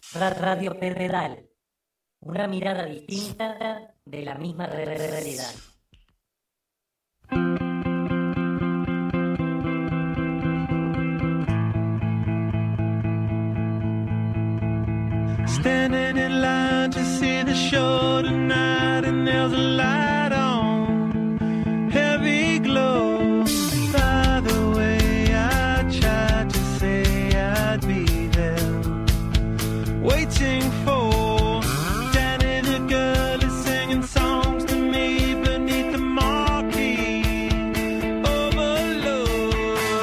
Radio Pedal. Una mirada distinta de la misma realidad. Standing in line to see the show tonight, and there's a light on, heavy glow. By the way, I tried to say I'd be there, waiting for Danny the girl is singing songs to me beneath the marquee. Overload.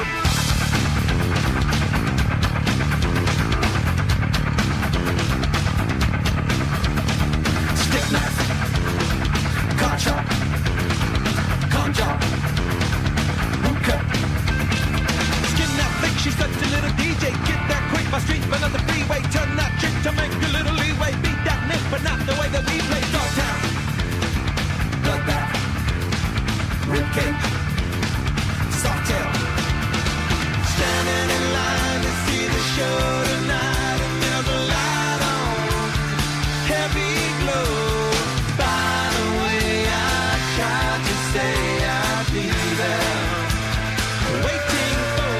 Stick knife, car chop, con job, hookah. Skin that flick, she's such a little DJ. Get that quick, my street, but on the freeway. Turn that trick to make a little leeway. Beat that nick, but not the way that we play. Dogtown, bloodbath, ribcage, softail. Standing in line to see the show tonight, and there's a light on, heavy glow. By the way, I tried to say I'd be there, waiting for.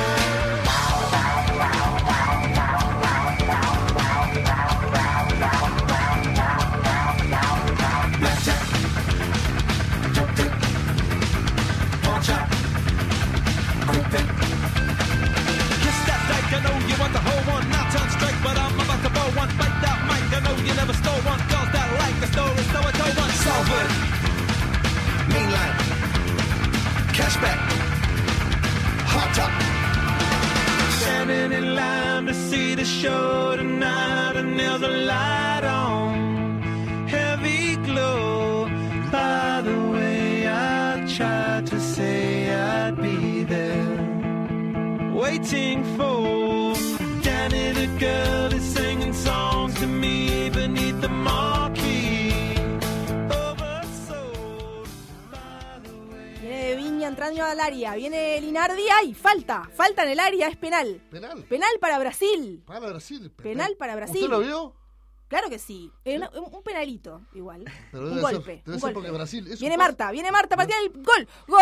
Blackjack, jump pick, pawn shot, quick pick. Kiss that dyke, I know you want the whole one. Now turn straight, but I'm about to blow one. Bite that mic, I know you never stole one. Girls that like the story, so I told one. Salford, mean line, cashback, hot top. Standing in line to see the show tonight, and there's a light on, heavy glow. By the way, I tried to say I'd be there, waiting for Danny the girl is singing songs to me beneath the marquee. Oversold. By the way. Viene Viña entrando al área, viene Linardi, ¡ay! Falta en el área, es penal. ¿Penal? Penal para Brasil. Para Brasil. Penal para Brasil. ¿Usted lo vio? Claro que sí. Un penalito, igual. Pero Un debe golpe. ser, debe un ser golpe. porque Brasil es Viene un Marta para tirar el gol. ¡Gol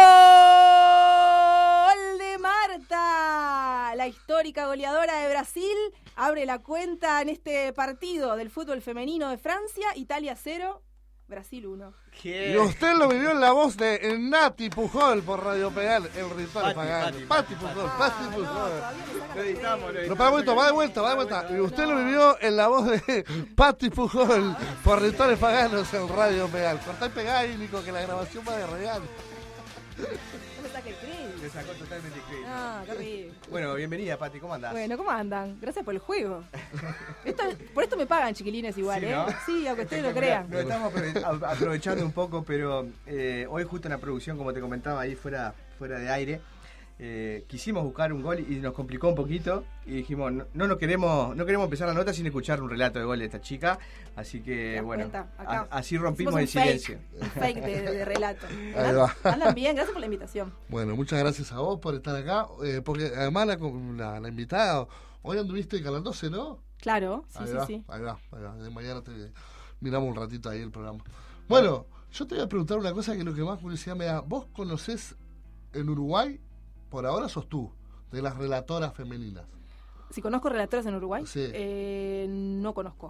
de Marta! La histórica goleadora de Brasil abre la cuenta en este partido del fútbol femenino de Francia. Italia 0, Brasil 1. Y usted lo vivió en la voz de Nati Pujol por Radio Pedal, el ritual pagano. Pati Pujol. Lo editamos. No, para va de vuelta. Y usted lo vivió en la voz de Pati Pujol por rituales paganos en Radio Pedal. Cortá y pegá ahí, Nico, que la grabación va de real. No me saque el crédito. Te sacó totalmente el crédito. Ah, qué horrible. Bueno, bienvenida, Pati, ¿cómo andás? Bueno, ¿cómo andan? Gracias por el juego. Por esto me pagan, chiquilines, igual, Sí, ¿eh? ¿no? Sí, aunque ustedes lo crean. Nos estamos aprovechando un poco, pero hoy justo en la producción, como te comentaba ahí fuera de aire, quisimos buscar un gol y nos complicó un poquito y dijimos, no queremos empezar la nota sin escuchar un relato de gol de esta chica, así que bueno, así rompimos el silencio. Un fake de relato. Ahí va. Andan bien, gracias por la invitación. Bueno, muchas gracias a vos por estar acá, porque además la invitada, hoy anduviste calándose, ¿no? Claro, sí. Ahí va. De mañana miramos un ratito ahí el programa. Bueno, yo te voy a preguntar una cosa que lo que más curiosidad me da. ¿Vos conocés en Uruguay, por ahora sos tú, de las relatoras femeninas? Si conozco relatoras en Uruguay, Sí. No conozco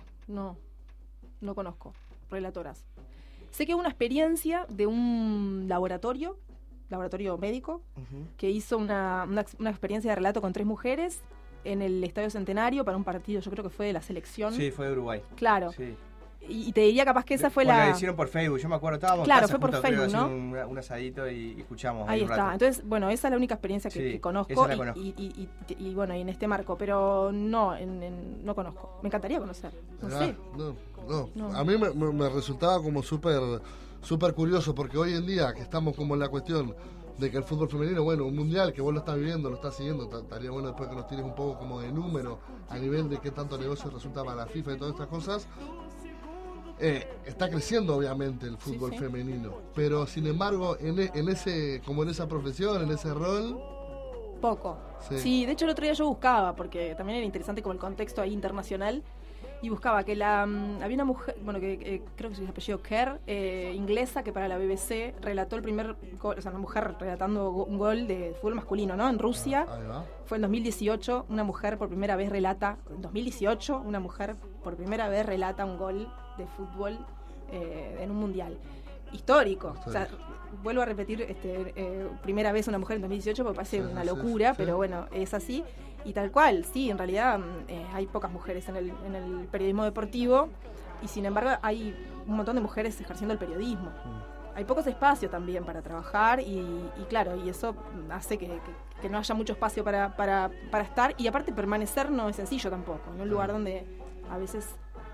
relatoras. Sé que hubo una experiencia de un laboratorio médico, que hizo una experiencia de relato con 3 mujeres en el Estadio Centenario para un partido, yo creo que fue de la selección. Sí, fue de Uruguay. Claro. Sí. Y te diría capaz que esa fue la la hicieron por Facebook, yo me acuerdo, estábamos Claro, en casa fue por justo, creo, Facebook, ¿no? haciendo un asadito y escuchamos Ahí un está. rato. Entonces, bueno, esa es la única experiencia que Sí, conozco, esa la conozco. y bueno, y en este marco, pero no conozco. Me encantaría conocer. No sé. No. A mí me resultaba como súper curioso, porque hoy en día que estamos como en la cuestión de que el fútbol femenino, bueno, un mundial que vos lo estás viviendo, lo estás siguiendo, estaría bueno después que nos tires un poco como de número a nivel de qué tanto negocio resulta para la FIFA y todas estas cosas. Está creciendo obviamente el fútbol femenino, pero sin embargo en esa profesión, en ese rol, poco. Sí, de hecho el otro día yo buscaba, porque también era interesante como el contexto ahí internacional, y buscaba que había una mujer, bueno, que creo que se apellido Kerr, inglesa, que para la BBC relató el primer gol, o sea, una mujer relatando un gol de fútbol masculino, ¿no? En Rusia. Ahí va. Fue en 2018, una mujer por primera vez relata, en 2018, una mujer por primera vez relata un gol de fútbol en un mundial. Histórico. O sea, vuelvo a repetir, primera vez una mujer en 2018 porque parece una locura, pero bueno, es así. Y tal cual, sí, en realidad hay pocas mujeres en el periodismo deportivo y sin embargo hay un montón de mujeres ejerciendo el periodismo. Hay pocos espacios también para trabajar y claro, y eso hace que no haya mucho espacio para estar y aparte permanecer no es sencillo tampoco, en un lugar donde a veces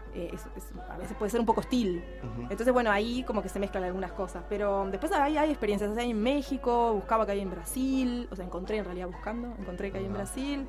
a veces puede ser un poco hostil. Entonces, bueno, ahí como que se mezclan algunas cosas. Pero después hay experiencias. O sea, hay en México, buscaba que hay en Brasil. O sea, encontré que hay en Brasil.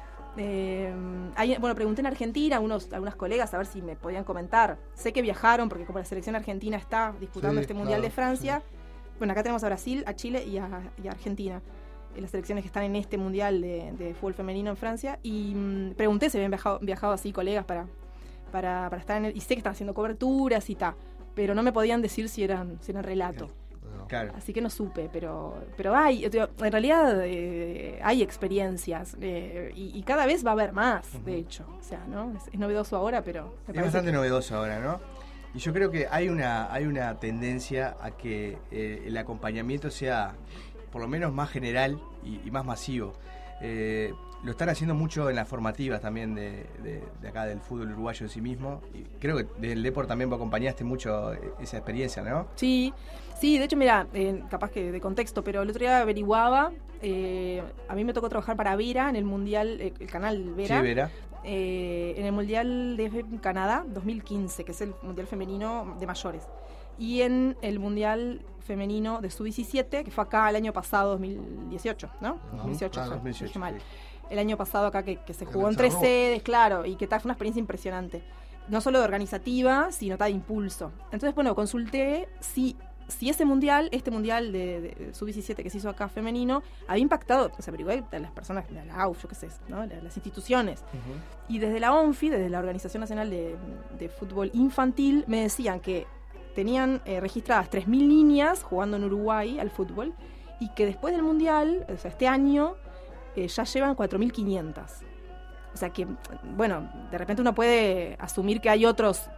Bueno, pregunté en Argentina a algunas colegas a ver si me podían comentar. Sé que viajaron, porque como la selección argentina está disputando este Mundial de Francia. Bueno, acá tenemos a Brasil, a Chile y a Argentina. Las selecciones que están en este Mundial de fútbol femenino en Francia. Y pregunté si habían viajado así colegas para estar en y sé que están haciendo coberturas y tal, pero no me podían decir si eran relato. Claro. Así que no supe, pero hay, en realidad hay experiencias y cada vez va a haber más, de hecho. O sea, ¿no? Es novedoso ahora, pero es bastante novedoso ahora, ¿no? Y yo creo que hay una tendencia a que el acompañamiento sea por lo menos más general y más masivo. Lo están haciendo mucho en las formativas también de acá del fútbol uruguayo en sí mismo. Y creo que del Depor también vos acompañaste mucho esa experiencia, ¿no? Sí, de hecho, mira, capaz que de contexto, pero el otro día averiguaba, a mí me tocó trabajar para Vera en el Mundial, el canal Vera. Sí, Vera. En el Mundial de Canadá 2015, que es el Mundial femenino de mayores. Y en el Mundial femenino de Sub-17, que fue acá el año pasado, 2018, ¿no? 2018, 2018, dije mal. Sí. El año pasado acá que se jugó en 3 sedes, claro, y que tal, fue una experiencia impresionante. No solo de organizativa, sino de impulso. Entonces, bueno, consulté si este mundial de Sub-17 que se hizo acá femenino, había impactado, o sea, averigué a las personas, de la AUF, yo qué sé, ¿no? Las instituciones. Y desde la ONFI, desde la Organización Nacional de Fútbol Infantil, me decían que tenían registradas 3.000 niñas jugando en Uruguay al fútbol y que después del mundial, o sea, este año, ya llevan 4.500. O sea que, bueno, de repente uno puede asumir que hay otras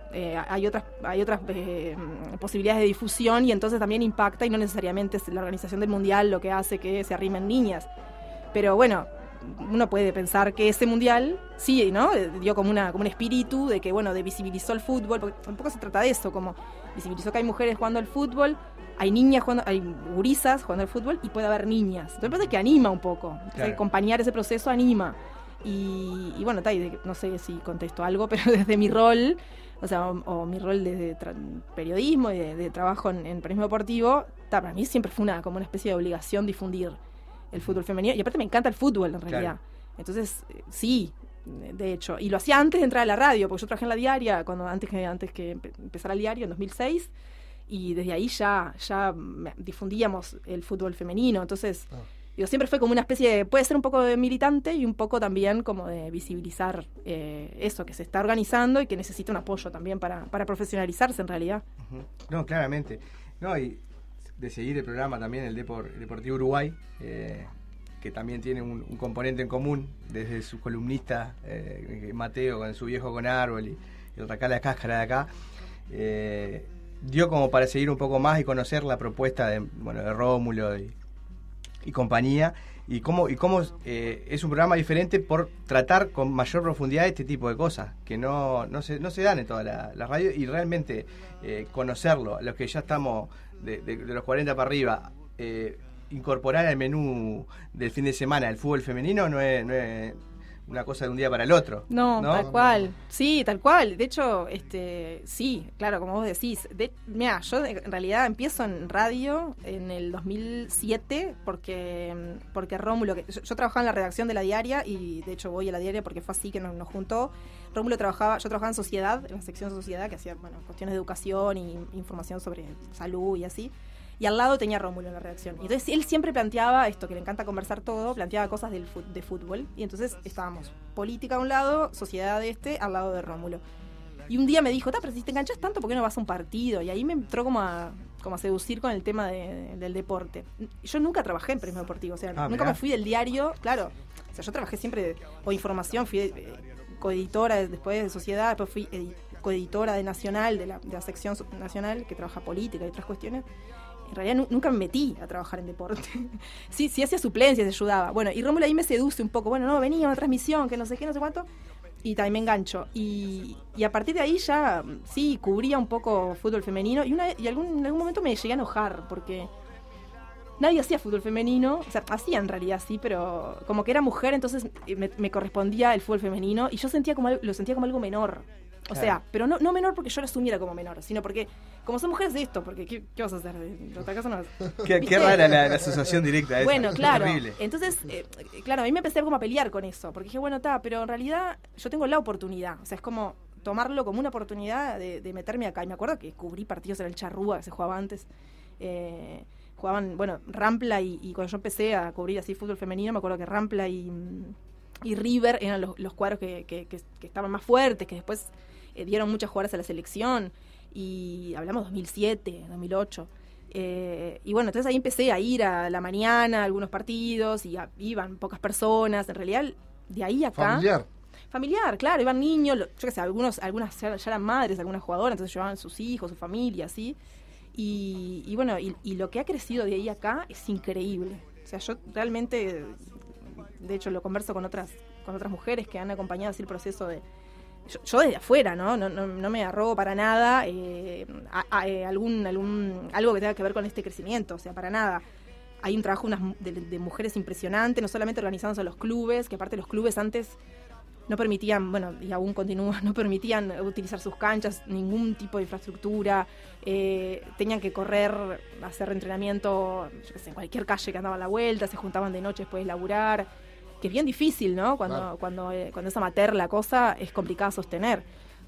posibilidades de difusión y entonces también impacta y no necesariamente es la organización del mundial lo que hace que se arrimen niñas. Pero bueno, uno puede pensar que ese mundial sí, ¿no? Dio como un espíritu de que, bueno, visibilizó el fútbol, porque tampoco se trata de eso, como visibilizó que hay mujeres jugando al fútbol, hay niñas jugando, hay gurisas jugando al fútbol y puede haber niñas. Entonces parece que anima un poco. Claro. Acompañar ese proceso anima. Y bueno, no sé si contesto algo, pero desde mi rol, o sea, o mi rol desde periodismo y de trabajo en periodismo deportivo, para mí siempre fue como una especie de obligación difundir el fútbol femenino. Y aparte me encanta el fútbol, en realidad. Claro. Entonces, sí, de hecho. Y lo hacía antes de entrar a la radio, porque yo trabajé en la diaria antes que empezara el diario, en 2006. Y desde ahí ya difundíamos el fútbol femenino. Entonces, siempre fue como una especie de, puede ser un poco de militante y un poco también como de visibilizar eso que se está organizando y que necesita un apoyo también para profesionalizarse en realidad. No, claramente. No, y de seguir el programa también, el Deportivo Uruguay, que también tiene un componente en común, desde su columnista Mateo, con su viejo con árbol y el Racala de Cáscara de acá, dio como para seguir un poco más y conocer la propuesta de Rómulo y compañía, y cómo es un programa diferente por tratar con mayor profundidad este tipo de cosas que no se dan en toda la radio, y realmente conocerlo, a los que ya estamos de los 40 para arriba, incorporar al menú del fin de semana el fútbol femenino no es una cosa de un día para el otro. No, tal cual. Sí, tal cual. De hecho, sí, claro, como vos decís. Mira, yo en realidad empiezo en radio en el 2007 porque Rómulo, yo trabajaba en la redacción de la diaria y de hecho voy a la diaria porque fue así que nos juntó. Rómulo yo trabajaba en Sociedad, en la sección de Sociedad, que hacía cuestiones de educación y información sobre salud y así. Y al lado tenía Rómulo en la redacción. Y entonces él siempre planteaba esto, que le encanta conversar todo, planteaba cosas de fútbol. Y entonces estábamos política a un lado, sociedad al lado de Rómulo. Y un día me dijo, pero si te enganchas tanto, ¿por qué no vas a un partido? Y ahí me entró como a seducir con el tema del deporte. Yo nunca trabajé en periodismo deportivo, o sea, nunca mirá. me fui del diario, claro. O sea, yo trabajé siempre o información, fui coeditora después de Sociedad, después fui coeditora de Nacional, de la sección nacional que trabaja política y otras cuestiones. En realidad nunca me metí a trabajar en deporte. sí hacía suplencias, ayudaba. Bueno, y Rómulo ahí me seduce un poco. Bueno, no, venía a una transmisión, que no sé qué, no sé cuánto. Y también me engancho. Y a partir de ahí ya, sí, cubría un poco fútbol femenino. Y en algún momento me llegué a enojar, porque nadie hacía fútbol femenino. O sea, hacía en realidad, sí, pero como que era mujer, entonces me correspondía el fútbol femenino. Y yo lo sentía como algo menor. O sea, pero no menor porque yo lo asumiera como menor, sino porque, como son mujeres de esto, porque ¿qué vas a hacer? ¿De otra cosa no vas a hacer? Qué rara la asociación directa esa. Bueno, claro. Terrible. Entonces, claro, a mí me empecé como a pelear con eso, porque dije, bueno, pero en realidad yo tengo la oportunidad. O sea, es como tomarlo como una oportunidad de meterme acá. Y me acuerdo que cubrí partidos en el Charrúa, que se jugaba antes. Jugaban, bueno, Rampla y cuando yo empecé a cubrir así fútbol femenino, me acuerdo que Rampla y River eran los cuadros que estaban más fuertes, que después dieron muchas jugadoras a la selección, y hablamos 2007, 2008. Y bueno, entonces ahí empecé a ir a la mañana a algunos partidos, y iban pocas personas. En realidad, de ahí a acá... Familiar, claro, iban niños, yo qué sé, algunas ya eran madres, algunas jugadoras, entonces llevaban sus hijos, su familia, así. Y bueno, y lo que ha crecido de ahí a acá es increíble. O sea, yo realmente, de hecho, lo converso con otras mujeres que han acompañado así el proceso de... Yo desde afuera, no me arrogo para nada algo que tenga que ver con este crecimiento, o sea, para nada. Hay un trabajo de mujeres impresionante, no solamente organizándose los clubes, que aparte los clubes antes no permitían, bueno, y aún continúan, no permitían utilizar sus canchas, ningún tipo de infraestructura, tenían que correr, hacer entrenamiento, yo qué sé, en cualquier calle que andaba a la vuelta, se juntaban de noche después de laburar, que es bien difícil, ¿no? Cuando es amateur la cosa, es complicada sostener.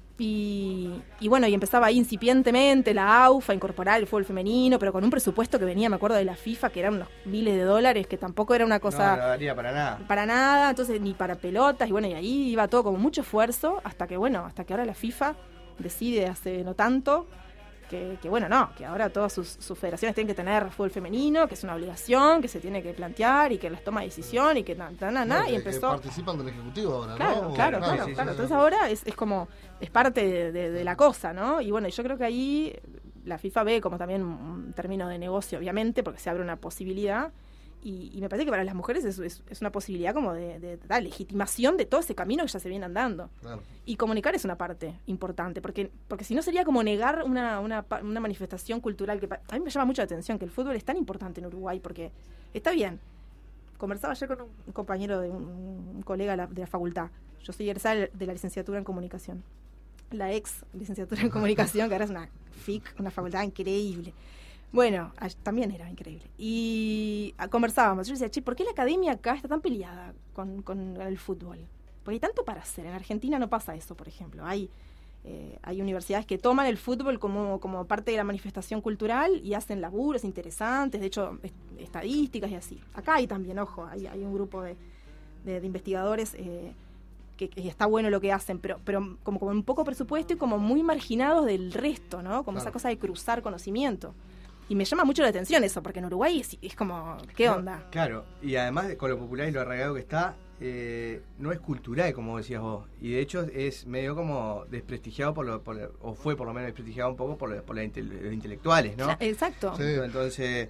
Y bueno, y empezaba ahí incipientemente la AUF a incorporar el fútbol femenino, pero con un presupuesto que venía, me acuerdo, de la FIFA, que eran unos miles de dólares, que tampoco era una cosa... No daría para nada. Para nada, entonces ni para pelotas, y bueno, y ahí iba todo con mucho esfuerzo, hasta que ahora la FIFA decide hace no tanto, que bueno, que ahora todas sus federaciones tienen que tener fútbol femenino, que es una obligación, que se tiene que plantear, y que las toma decisión, y que y empezó... Que participan del Ejecutivo ahora, ¿no? Claro. Entonces ahora es como, es parte de la cosa, ¿no? Y bueno, yo creo que ahí la FIFA ve como también un término de negocio, obviamente, porque se abre una posibilidad, y me parece que para las mujeres es una posibilidad como de dar legitimación de todo ese camino que ya se viene andando. Claro. Y comunicar es una parte importante, porque si no sería como negar una manifestación cultural que a mí me llama mucho la atención, que el fútbol es tan importante en Uruguay, porque está bien. Conversaba ayer con un compañero de un colega de la facultad. Yo soy egresada de la licenciatura en comunicación. La ex licenciatura en comunicación, que ahora es una FIC, una facultad increíble. Bueno, también era increíble. Y conversábamos. Yo decía, ¿por qué la academia acá está tan peleada con el fútbol? Porque hay tanto para hacer. En Argentina no pasa eso, por ejemplo. Hay universidades que toman el fútbol como parte de la manifestación cultural y hacen laburos interesantes, de hecho, estadísticas y así. Acá hay también, ojo, hay un grupo de investigadores que está bueno lo que hacen, pero como con un poco presupuesto y como muy marginados del resto, ¿no? Como esa cosa de cruzar conocimiento. Y me llama mucho la atención eso, porque en Uruguay es como, ¿qué onda? Claro, y además con lo popular y lo arraigado que está, no es cultural, como decías vos. Y de hecho es medio como desprestigiado o fue por lo menos desprestigiado un poco por los intelectuales, ¿no? Exacto. Sí. Entonces,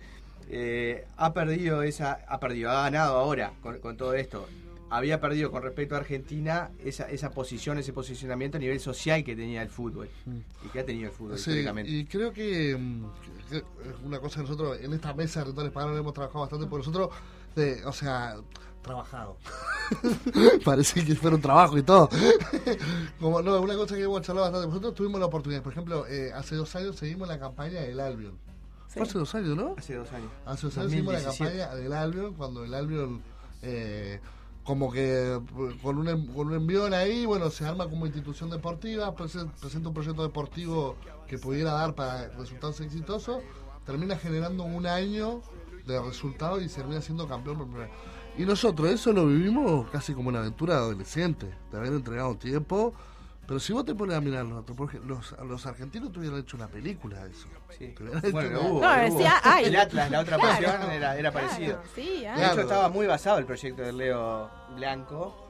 ha ganado ahora con todo esto. Había perdido con respecto a Argentina esa posición, ese posicionamiento a nivel social que tenía el fútbol y que ha tenido el fútbol históricamente. Y creo que una cosa que nosotros en esta mesa de Retones Paganos hemos trabajado bastante, porque nosotros, trabajado. Parece que fuera un trabajo y todo. Una cosa que hemos charlado bastante. Nosotros tuvimos la oportunidad, por ejemplo, hace 2 años seguimos la campaña del Albion. Sí. Hace 2 años, ¿no? Hace 2 años. Hace 2 años seguimos la campaña del Albion, cuando el Albion... como que con un envión ahí, bueno, se arma como institución deportiva, presenta un proyecto deportivo que pudiera dar para resultados exitosos, termina generando un año de resultados y se termina siendo campeón por primera vez. Y nosotros eso lo vivimos casi como una aventura adolescente, de haber entregado tiempo Pero si vos te pones a mirar porque los argentinos tuvieron hecho una película de eso. Sí. Bueno, hubo. decía, ay. El Atlas, la otra versión, era parecido. Sí, De Claro. hecho, estaba muy basado el proyecto de Leo Blanco,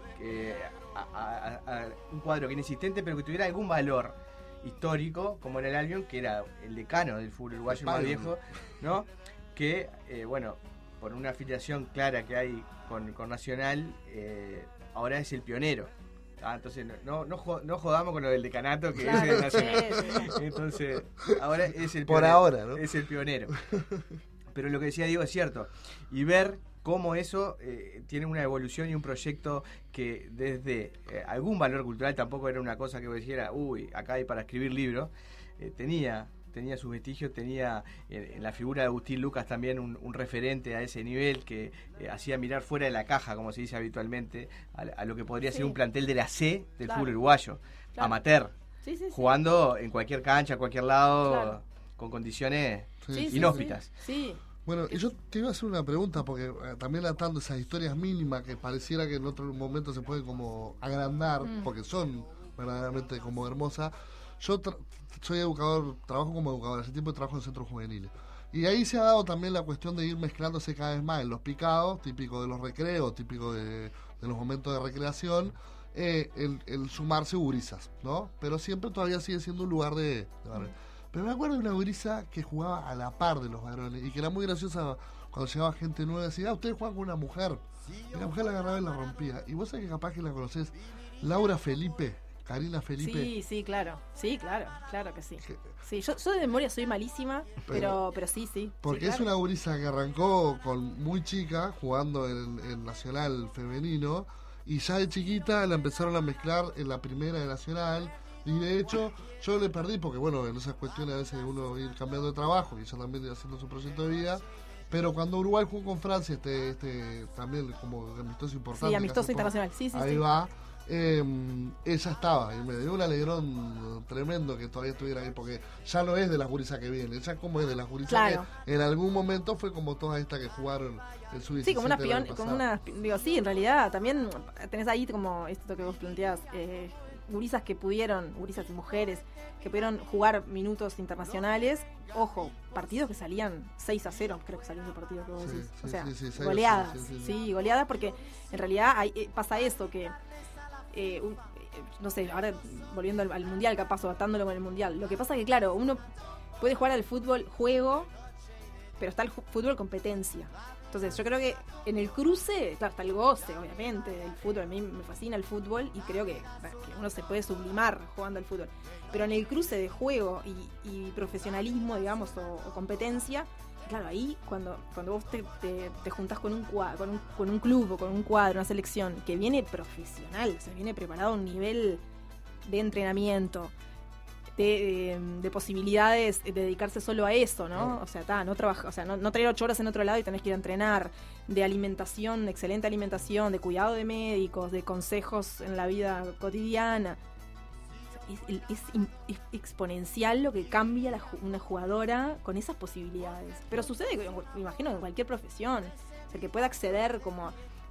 a un cuadro que inexistente, pero que tuviera algún valor histórico, como era el Albion, que era el decano del fútbol uruguayo, el más Albion. viejo, ¿no? Que, bueno, por una afiliación clara que hay con Nacional, ahora es el pionero. Entonces no jodamos con lo del decanato, que Claro, es el Nacional. sí. Entonces, ahora es el Por pionero. ahora, ¿no? Es el pionero. Pero lo que decía Diego es cierto. Y ver cómo eso tiene una evolución y un proyecto que desde algún valor cultural, tampoco era una cosa que vos dijera, uy, acá hay para escribir libros, tenía sus vestigios, tenía en la figura de Agustín Lucas también un referente a ese nivel que hacía mirar fuera de la caja, como se dice habitualmente, a lo que podría ser un plantel de la C del Claro. fútbol uruguayo, Claro. amateur, Sí, sí, sí. jugando en cualquier cancha, a cualquier lado, Claro. con condiciones Sí, sí, inhóspitas. Sí. Bueno, y yo te iba a hacer una pregunta, porque también atando esas historias mínimas que pareciera que en otro momento se pueden como agrandar, porque son verdaderamente como hermosas. Yo soy educador, trabajo como educador, hace tiempo trabajo en centros juveniles. Y ahí se ha dado también la cuestión de ir mezclándose cada vez más en los picados, típico de los recreos, típico de los momentos de recreación, el sumarse gurisas, ¿no? Pero siempre todavía sigue siendo un lugar de varones. Pero me acuerdo de una gurisa que jugaba a la par de los varones y que era muy graciosa cuando llegaba gente nueva y decía, ustedes juegan con una mujer. Y la mujer la agarraba y la rompía. Y vos sabés que capaz que la conocés, Laura Felipe, Karina Felipe. Sí, claro. Sí, claro que sí. Que- Sí, yo de memoria soy malísima, pero sí. Porque sí, es claro. una gurisa que arrancó con muy chica, jugando en Nacional femenino, y ya de chiquita la empezaron a mezclar en la primera de Nacional, y de hecho yo le perdí, porque bueno, en esas cuestiones a veces uno ir cambiando de trabajo, y ella también ir haciendo su proyecto de vida, pero cuando Uruguay jugó con Francia, también como amistoso importante. Sí, amistoso casi internacional. Sí. ahí va. Ella estaba y me dio un alegrón tremendo que todavía estuviera ahí, porque ya no es de las gurisas que vienen, ella como es de las gurisas Claro. que en algún momento fue como todas estas que jugaron en su Sí, como una el año como pasado. digo, sí, en realidad también tenés ahí como esto que vos planteás, gurisas que pudieron, gurisas y mujeres que pudieron jugar minutos internacionales, ojo, partidos que salían 6-0, creo que salió ese partido que vos Sí, decís, sí, o sea, sí, 6-0, goleadas, sí. sí, goleadas, porque en realidad pasa eso que no sé, ahora volviendo al mundial, capaz, o atándolo con el mundial, lo que pasa es que claro, uno puede jugar al fútbol juego, pero está el fútbol competencia. Entonces yo creo que en el cruce, claro, está el goce, obviamente, del fútbol. A mí me fascina el fútbol y creo que uno se puede sublimar jugando al fútbol. Pero en el cruce de juego y profesionalismo, digamos, o competencia, claro, ahí cuando vos te juntás con un club o con un cuadro, una selección que viene profesional, o sea, viene preparado a un nivel de entrenamiento, de posibilidades de dedicarse solo a eso, ¿no? O sea, no trabajar, o sea, no traer 8 horas en otro lado y tenés que ir a entrenar, de alimentación, de excelente alimentación, de cuidado de médicos, de consejos en la vida cotidiana. Es exponencial lo que cambia una jugadora con esas posibilidades. Pero sucede, me imagino, en cualquier profesión. O sea, que pueda acceder como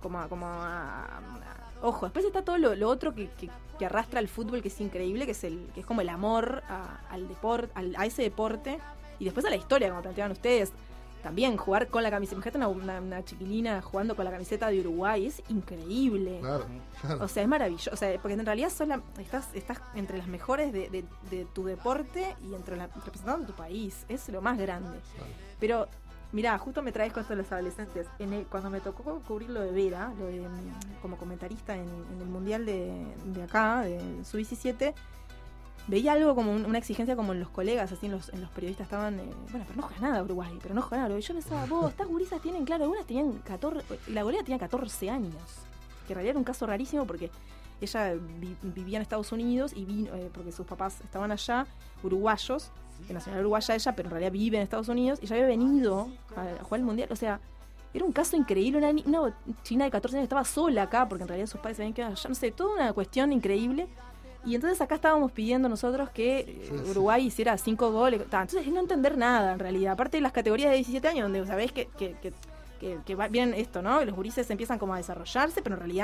ojo, después está todo lo otro que arrastra el fútbol, que es increíble, que es como el amor al deporte, a ese deporte, y después a la historia, como planteaban ustedes. También jugar con la camiseta, imagínate una chiquilina jugando con la camiseta de Uruguay, es increíble. Claro. O sea, es maravilloso. O sea, porque en realidad estás entre las mejores de tu deporte y representando tu país. Es lo más grande. Pero, mirá, justo me traes con esto de los adolescentes. Cuando me tocó cubrir lo de Vera, como comentarista en el Mundial de acá, de Sub-17, veía algo como una exigencia como en los colegas, así en los periodistas estaban, bueno, pero no juega nada Uruguay, pero no juega nada. Y yo pensaba, estas gurisas tienen, claro, algunas tenían 14, la golera tenía 14 años, que en realidad era un caso rarísimo porque ella vivía en Estados Unidos y vino, porque sus papás estaban allá, uruguayos, de nacional uruguaya ella, pero en realidad vive en Estados Unidos, y ya había venido a jugar el Mundial, o sea, era un caso increíble, una china de 14 años estaba sola acá, porque en realidad sus padres se habían quedado allá, no sé, toda una cuestión increíble. Y entonces acá estábamos pidiendo nosotros que Uruguay hiciera 5 goles. Entonces no entender nada en realidad. Aparte de las categorías de 17 años, donde sabés que vienen esto, ¿no? Los gurises empiezan como a desarrollarse, pero en realidad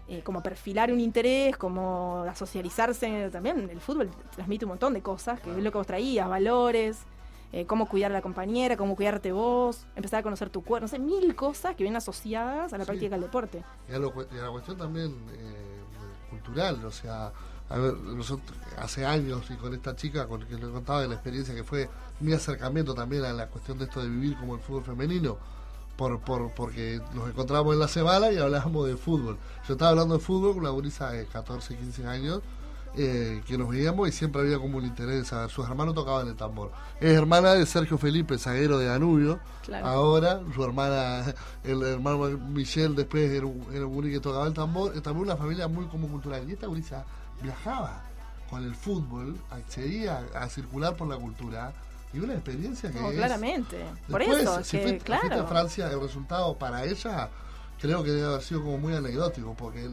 como perfilar un interés, como a socializarse. También el fútbol transmite un montón de cosas, que es lo que vos traías, valores, cómo cuidar a la compañera, cómo cuidarte vos, empezar a conocer tu cuerpo, no sé, 1000 cosas que vienen asociadas a la práctica del deporte. Y a la cuestión también cultural, o sea, a ver, nosotros hace años, y con esta chica con que le contaba de la experiencia que fue mi acercamiento también a la cuestión de esto de vivir como el fútbol femenino, porque nos encontramos en la semana y hablábamos de fútbol. Yo estaba hablando de fútbol con una gurisa de 14, 15 años, que nos veíamos y siempre había como un interés. Sus hermanos tocaban el tambor. Es hermana de Sergio Felipe, zaguero de Danubio. Claro. Ahora, su hermana, el hermano Michel, después era un guri que tocaba el tambor. También una familia muy como cultural. Y esta gurisa viajaba con el fútbol, accedía a circular por la cultura. Y una experiencia que claramente. Por después, eso, si fuiste a Francia, el resultado para ella creo que debe haber sido como muy anecdótico, porque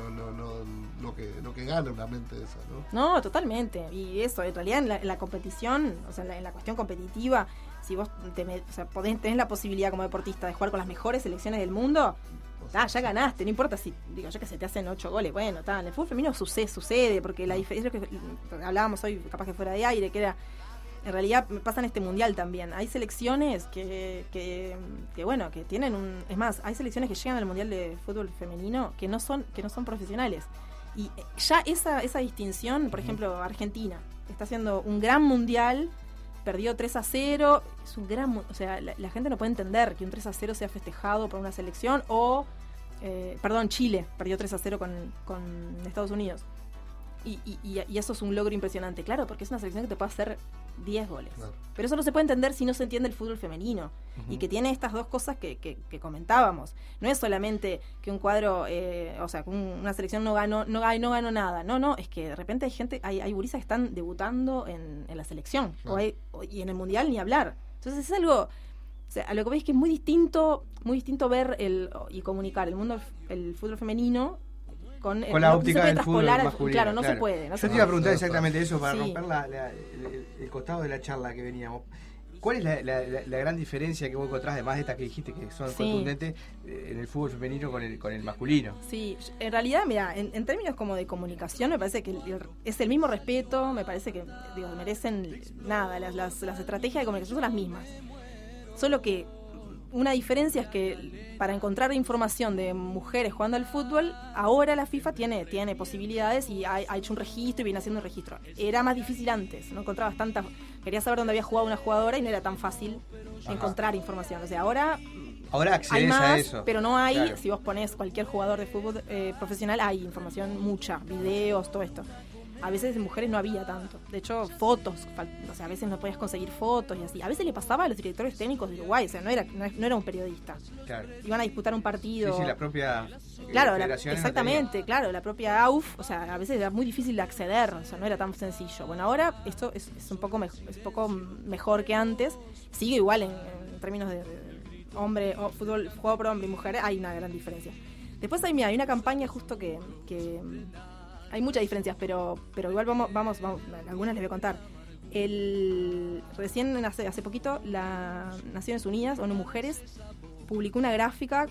lo que gana una mente esa, ¿no? No, totalmente. Y eso, en realidad en la competición, o sea, en la cuestión competitiva, si vos tenés la posibilidad como deportista de jugar con las mejores selecciones del mundo, ya ganaste, no importa si, digo yo, que se te hacen 8 goles, bueno, en el fútbol femenino sucede, porque la diferencia es que hablábamos hoy, capaz que fuera de aire, que era, en realidad pasa en este mundial también. Hay selecciones que bueno, que tienen es más, hay selecciones que llegan al mundial de fútbol femenino que no son profesionales. Y ya esa distinción, por ejemplo, Argentina está haciendo un gran mundial, perdió 3-0, es un gran, o sea, la gente no puede entender que un 3-0 sea festejado por una selección, o Chile perdió 3-0 con Estados Unidos. Y eso es un logro impresionante, claro, porque es una selección que te puede hacer 10 goles. Claro. Pero eso no se puede entender si no se entiende el fútbol femenino. Y que tiene estas dos cosas que comentábamos. No es solamente que un cuadro, o sea, que una selección no ganó nada. No, es que de repente hay gurisas que están debutando en la selección. Claro. Y en el mundial ni hablar. Entonces es algo, o sea, a lo que veis que es muy distinto ver y comunicar el fútbol femenino con la óptica del fútbol masculino. Claro, no se puede. Yo te iba a preguntar exactamente eso para romper el costado de la charla que veníamos. ¿Cuál es la gran diferencia que vos encontrás, además de esta que dijiste que son contundentes, en el fútbol femenino con el masculino? Sí, en realidad, mira, en términos como de comunicación, me parece que es el mismo respeto, me parece que merecen nada, las estrategias de comunicación son las mismas. Solo que una diferencia es que para encontrar información de mujeres jugando al fútbol, ahora la FIFA tiene posibilidades y ha hecho un registro y viene haciendo un registro. Era más difícil antes, no encontrabas tantas. Querías saber dónde había jugado una jugadora y no era tan fácil encontrar información. O sea, ahora accedes hay más, a eso. Pero no hay, claro. Si vos ponés cualquier jugador de fútbol profesional, hay información mucha, videos, todo esto. A veces de mujeres no había tanto. De hecho, fotos, o sea, a veces no podías conseguir fotos y así. A veces le pasaba a los directores técnicos de Uruguay, o sea, no era un periodista. Claro. Iban a disputar un partido. Sí, la propia exactamente, claro, la propia AUF, o sea, a veces era muy difícil de acceder, o sea, no era tan sencillo. Bueno, ahora esto es un poco mejor que antes. Sigue igual en términos de hombre, o fútbol jugado por hombre y mujer, hay una gran diferencia. Después hay una campaña justo que hay muchas diferencias, pero igual vamos, algunas les voy a contar. Recién hace poquito, las Naciones Unidas, ONU Mujeres, publicó una gráfica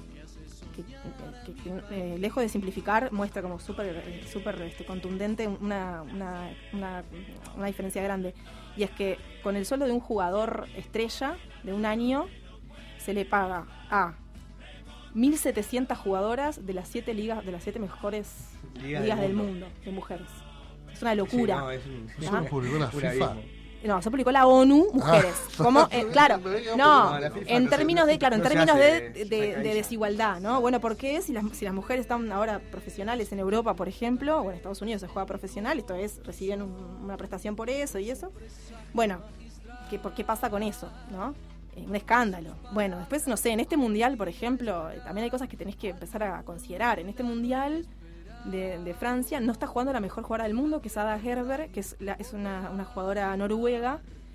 que lejos de simplificar, muestra como súper contundente una diferencia grande. Y es que con el sueldo de un jugador estrella de un año, se le paga a 1.700 jugadoras de las 7 ligas, de las 7 mejores ligas del mundo de mujeres. Es una locura. Sí, eso lo publicó la FIFA. No, se publicó la ONU Mujeres. ¿Cómo? Claro. No, en términos de desigualdad, ¿no? Bueno, ¿por qué? Si las mujeres están ahora profesionales en Europa, por ejemplo, o en Estados Unidos se juega profesional, esto es, reciben una prestación por eso y eso. Bueno, ¿por qué pasa con eso, no? Un escándalo. Bueno, después, no sé, en este mundial, por ejemplo, también hay cosas que tenés que empezar a considerar. En este mundial de Francia no está jugando la mejor jugadora del mundo, que es Ada Hegerberg, que es una jugadora noruega,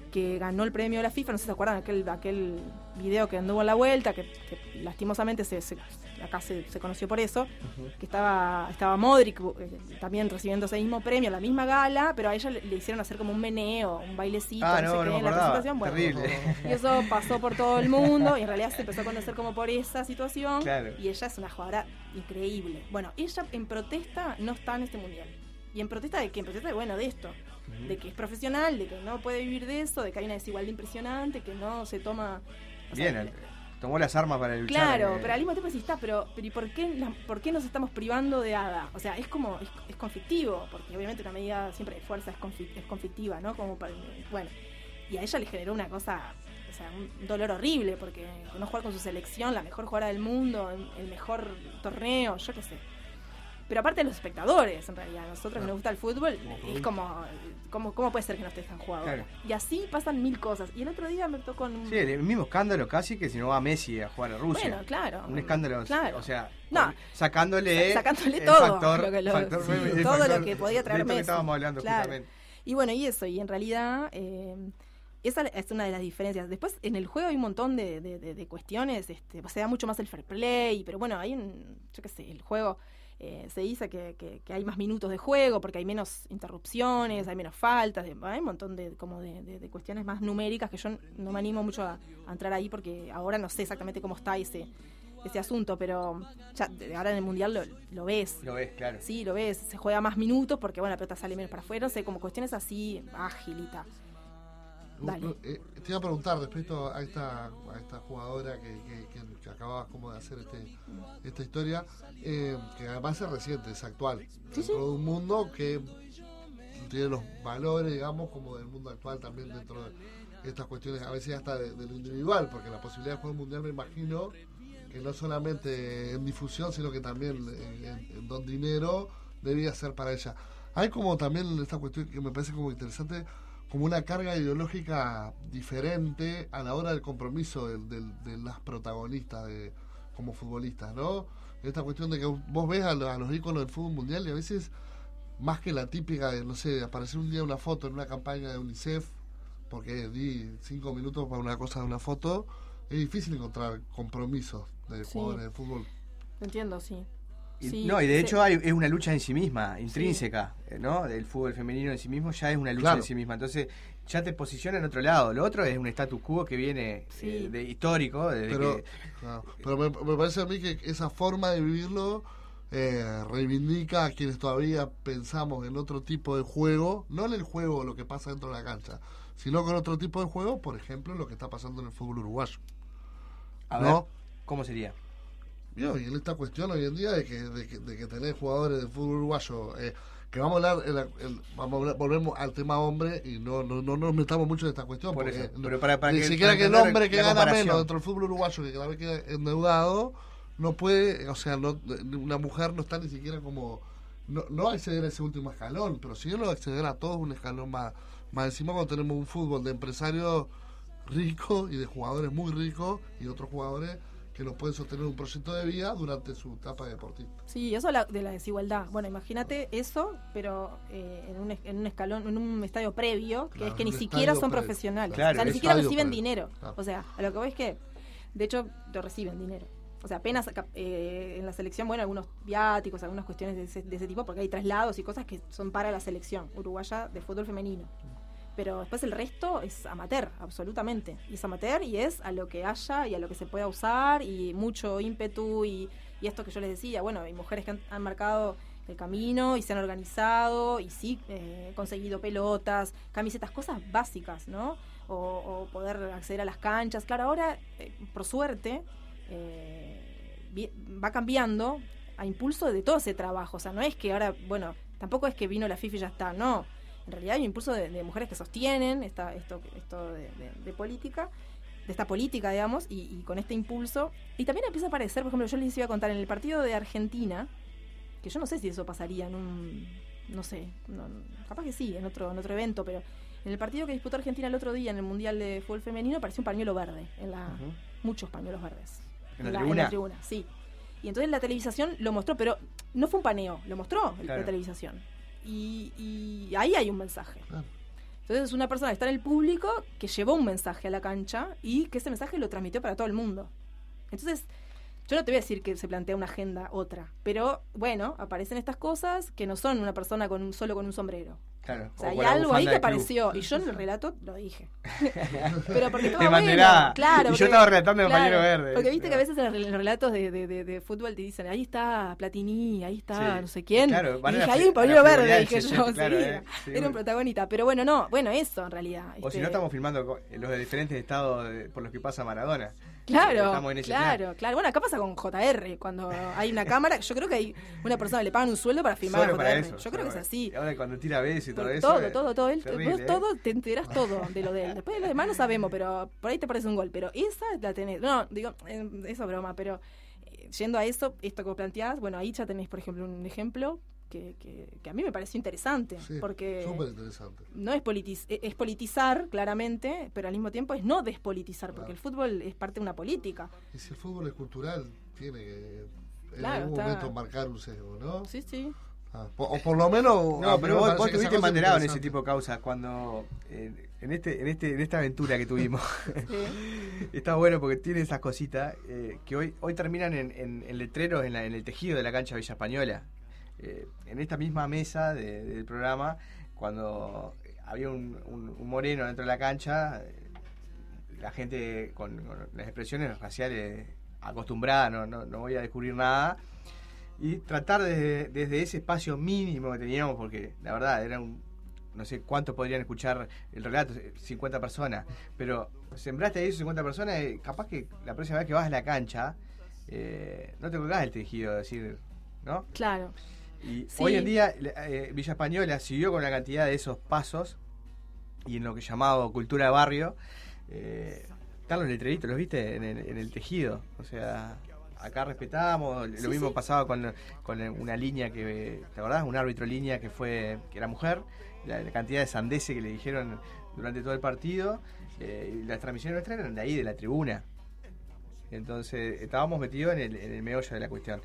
que ganó el premio de la FIFA, no sé si se acuerdan aquel video que anduvo en la vuelta, que lastimosamente acá se conoció por eso, que estaba Modric también recibiendo ese mismo premio, la misma gala, pero a ella le hicieron hacer como un meneo, un bailecito, no sé qué, me en la presentación. Bueno, terrible. y eso pasó por todo el mundo, y en realidad se empezó a conocer como por esa situación, Claro. y ella es una jugadora increíble. Bueno, ella en protesta no está en este mundial. ¿Y en protesta de qué? En protesta de esto. De que es profesional, de que no puede vivir de eso, de que hay una desigualdad impresionante, que no se toma... Bien, tomó las armas para luchar. Claro, pero al mismo tiempo sí está, pero ¿y por qué nos estamos privando de Ada? O sea, es conflictivo, porque obviamente una medida siempre de fuerza es conflictiva, ¿no? Bueno, y a ella le generó una cosa, o sea, un dolor horrible, porque no jugar con su selección, la mejor jugadora del mundo, el mejor torneo, yo qué sé. Pero aparte de los espectadores, en realidad, nosotros que nos gusta el fútbol, es como, ¿cómo puede ser que no estés tan jugador? Claro. Y así pasan 1000 cosas. Y el otro día me tocó con... Sí, el mismo escándalo casi que si no va Messi a jugar a Rusia. Bueno, claro. Un escándalo, claro. O sea, no, sacándole todo, todo lo que podía traer Messi. Que estábamos hablando justamente. Y bueno, y eso, y en realidad... esa es una de las diferencias. Después, en el juego hay un montón de cuestiones, se da mucho más el fair play, pero bueno, hay yo qué sé, el juego... se dice que hay más minutos de juego porque hay menos interrupciones, hay menos faltas, hay un montón de cuestiones más numéricas que yo no me animo mucho a entrar ahí porque ahora no sé exactamente cómo está ese asunto, pero ya ahora en el Mundial lo ves. Lo ves, claro. Sí, lo ves, se juega más minutos porque bueno, la pelota sale menos para afuera, o sea, como cuestiones así, agilita. Dale. Te iba a preguntar respecto a esta jugadora que acababas como de hacer esta historia, que además es reciente, es actual, sí, dentro de un mundo que tiene los valores, digamos, como del mundo actual también dentro de estas cuestiones, a veces hasta de lo individual, porque la posibilidad de jugar un mundial me imagino que no solamente en difusión, sino que también en don dinero debía ser para ella. Hay como también esta cuestión que me parece como interesante, como una carga ideológica diferente a la hora del compromiso de las protagonistas como futbolistas, ¿no? Esta cuestión de que vos ves a los íconos del fútbol mundial y a veces, más que la típica de, no sé, aparecer un día una foto en una campaña de UNICEF, porque di 5 minutos para una cosa de una foto, es difícil encontrar compromisos de jugadores de fútbol. Entiendo, sí. Y de hecho es una lucha en sí misma, intrínseca, ¿no? El fútbol femenino en sí mismo ya es una lucha en sí misma. Entonces ya te posiciona en otro lado. Lo otro es un status quo que viene de histórico. Pero me parece a mí que esa forma de vivirlo reivindica a quienes todavía pensamos en otro tipo de juego, no en el juego, lo que pasa dentro de la cancha, sino con otro tipo de juego, por ejemplo, lo que está pasando en el fútbol uruguayo. A ver, ¿cómo sería? Y en esta cuestión hoy en día de que tenés jugadores de fútbol uruguayo, que vamos a hablar, volvemos al tema hombre y no nos metamos mucho en esta cuestión, por porque eso. Pero para ni que, siquiera para que el hombre que gana comparación. menos dentro del fútbol uruguayo, que cada vez queda endeudado, no puede, o sea, una mujer no está ni siquiera como, no acceder a ese último escalón, pero sí no acceder a todo un escalón más encima cuando tenemos un fútbol de empresarios ricos y de jugadores muy ricos y otros jugadores que nos pueden sostener un proyecto de vida durante su etapa deportiva. Sí, eso de la desigualdad. Bueno, imagínate eso, pero en un escalón, en un estadio previo, que es que ni siquiera son profesionales. Claro, o sea, ni siquiera reciben previo. dinero. Claro. O sea, a lo que voy es que, de hecho, lo reciben dinero. O sea, apenas en la selección, bueno, algunos viáticos, algunas cuestiones de ese tipo, porque hay traslados y cosas que son para la selección uruguaya de fútbol femenino. Pero después el resto es amateur, absolutamente. Y es amateur y es a lo que haya y a lo que se pueda usar y mucho ímpetu y esto que yo les decía, bueno, hay mujeres que han marcado el camino y se han organizado y sí, conseguido pelotas, camisetas, cosas básicas, ¿no? O poder acceder a las canchas. Claro, ahora, por suerte, va cambiando a impulso de todo ese trabajo. O sea, no es que ahora, bueno, tampoco es que vino la FIFA y ya está, no. En realidad hay un impulso de mujeres que sostienen esto de política, de esta política, digamos, y con este impulso. Y también empieza a aparecer, por ejemplo, yo les iba a contar, en el partido de Argentina, que yo no sé si eso pasaría en un, no sé, capaz que sí, en otro evento, pero en el partido que disputó Argentina el otro día en el Mundial de Fútbol Femenino apareció un pañuelo verde, muchos pañuelos verdes. ¿En la tribuna, sí. Y entonces la televisación lo mostró, pero no fue un paneo, lo mostró la televisación. Y ahí hay un mensaje. Entonces es una persona que está en el público que llevó un mensaje a la cancha y que ese mensaje lo transmitió para todo el mundo. Entonces, yo no te voy a decir que se plantea una agenda otra, pero bueno, aparecen estas cosas que no son una persona solo con un sombrero. Claro. O sea, hay algo ahí que apareció. Y yo en el relato lo dije. Pero porque estaba bueno. Claro, y yo estaba relatando de Pañuelo Verde. Porque viste que a veces en los relatos de fútbol te dicen, ahí está Platini, ahí está no sé quién. Claro, y dije, ahí un Pañuelo Verde, dije yo. Claro, sí, era un protagonista. Pero bueno, no, eso en realidad. O si no, estamos filmando los de diferentes estados por los que pasa Maradona. Claro. Bueno, acá pasa con JR, cuando hay una cámara, yo creo que hay una persona que le pagan un sueldo para filmar solo a JR. para eso, yo creo que es así. Ahora cuando tira besos y todo eso. Todo. Terrible, vos te enterás todo de lo de él. Después de lo demás no sabemos, pero por ahí te parece un gol. Pero esa la tenés. No, digo, eso es broma, pero yendo a eso, esto que vos planteás, bueno, ahí ya tenés, por ejemplo, un ejemplo que a mí me pareció interesante. Sí, porque súper interesante. No es politizar, claramente, pero al mismo tiempo es no despolitizar, porque el fútbol es parte de una política. Y si el fútbol es cultural, tiene que en algún momento marcar un sesgo, ¿no? Sí. O por lo menos... No, pero vos estuviste embanderado en ese tipo de causas cuando... En esta aventura que tuvimos. Está bueno porque tiene esas cositas que hoy terminan en letreros en el tejido de la cancha Villa Española. En esta misma mesa del programa, cuando había un moreno dentro de la cancha, la gente con las expresiones raciales acostumbradas, no voy a descubrir nada, y tratar desde ese espacio mínimo que teníamos, porque la verdad era no sé cuántos podrían escuchar el relato, 50 personas, pero sembraste ahí 50 personas, capaz que la próxima vez que vas a la cancha no te colgás el tejido, decir, ¿no? Claro. Y hoy en día Villa Española siguió con la cantidad de esos pasos, y en lo que llamado cultura de barrio están los letreritos, ¿los viste? En el tejido. O sea, acá respetamos, lo mismo pasaba con una línea que, ¿te acordás? Un árbitro línea que era mujer, la cantidad de sandeces que le dijeron durante todo el partido, y las transmisiones nuestras eran de ahí, de la tribuna. Entonces estábamos metidos en el meollo de la cuestión.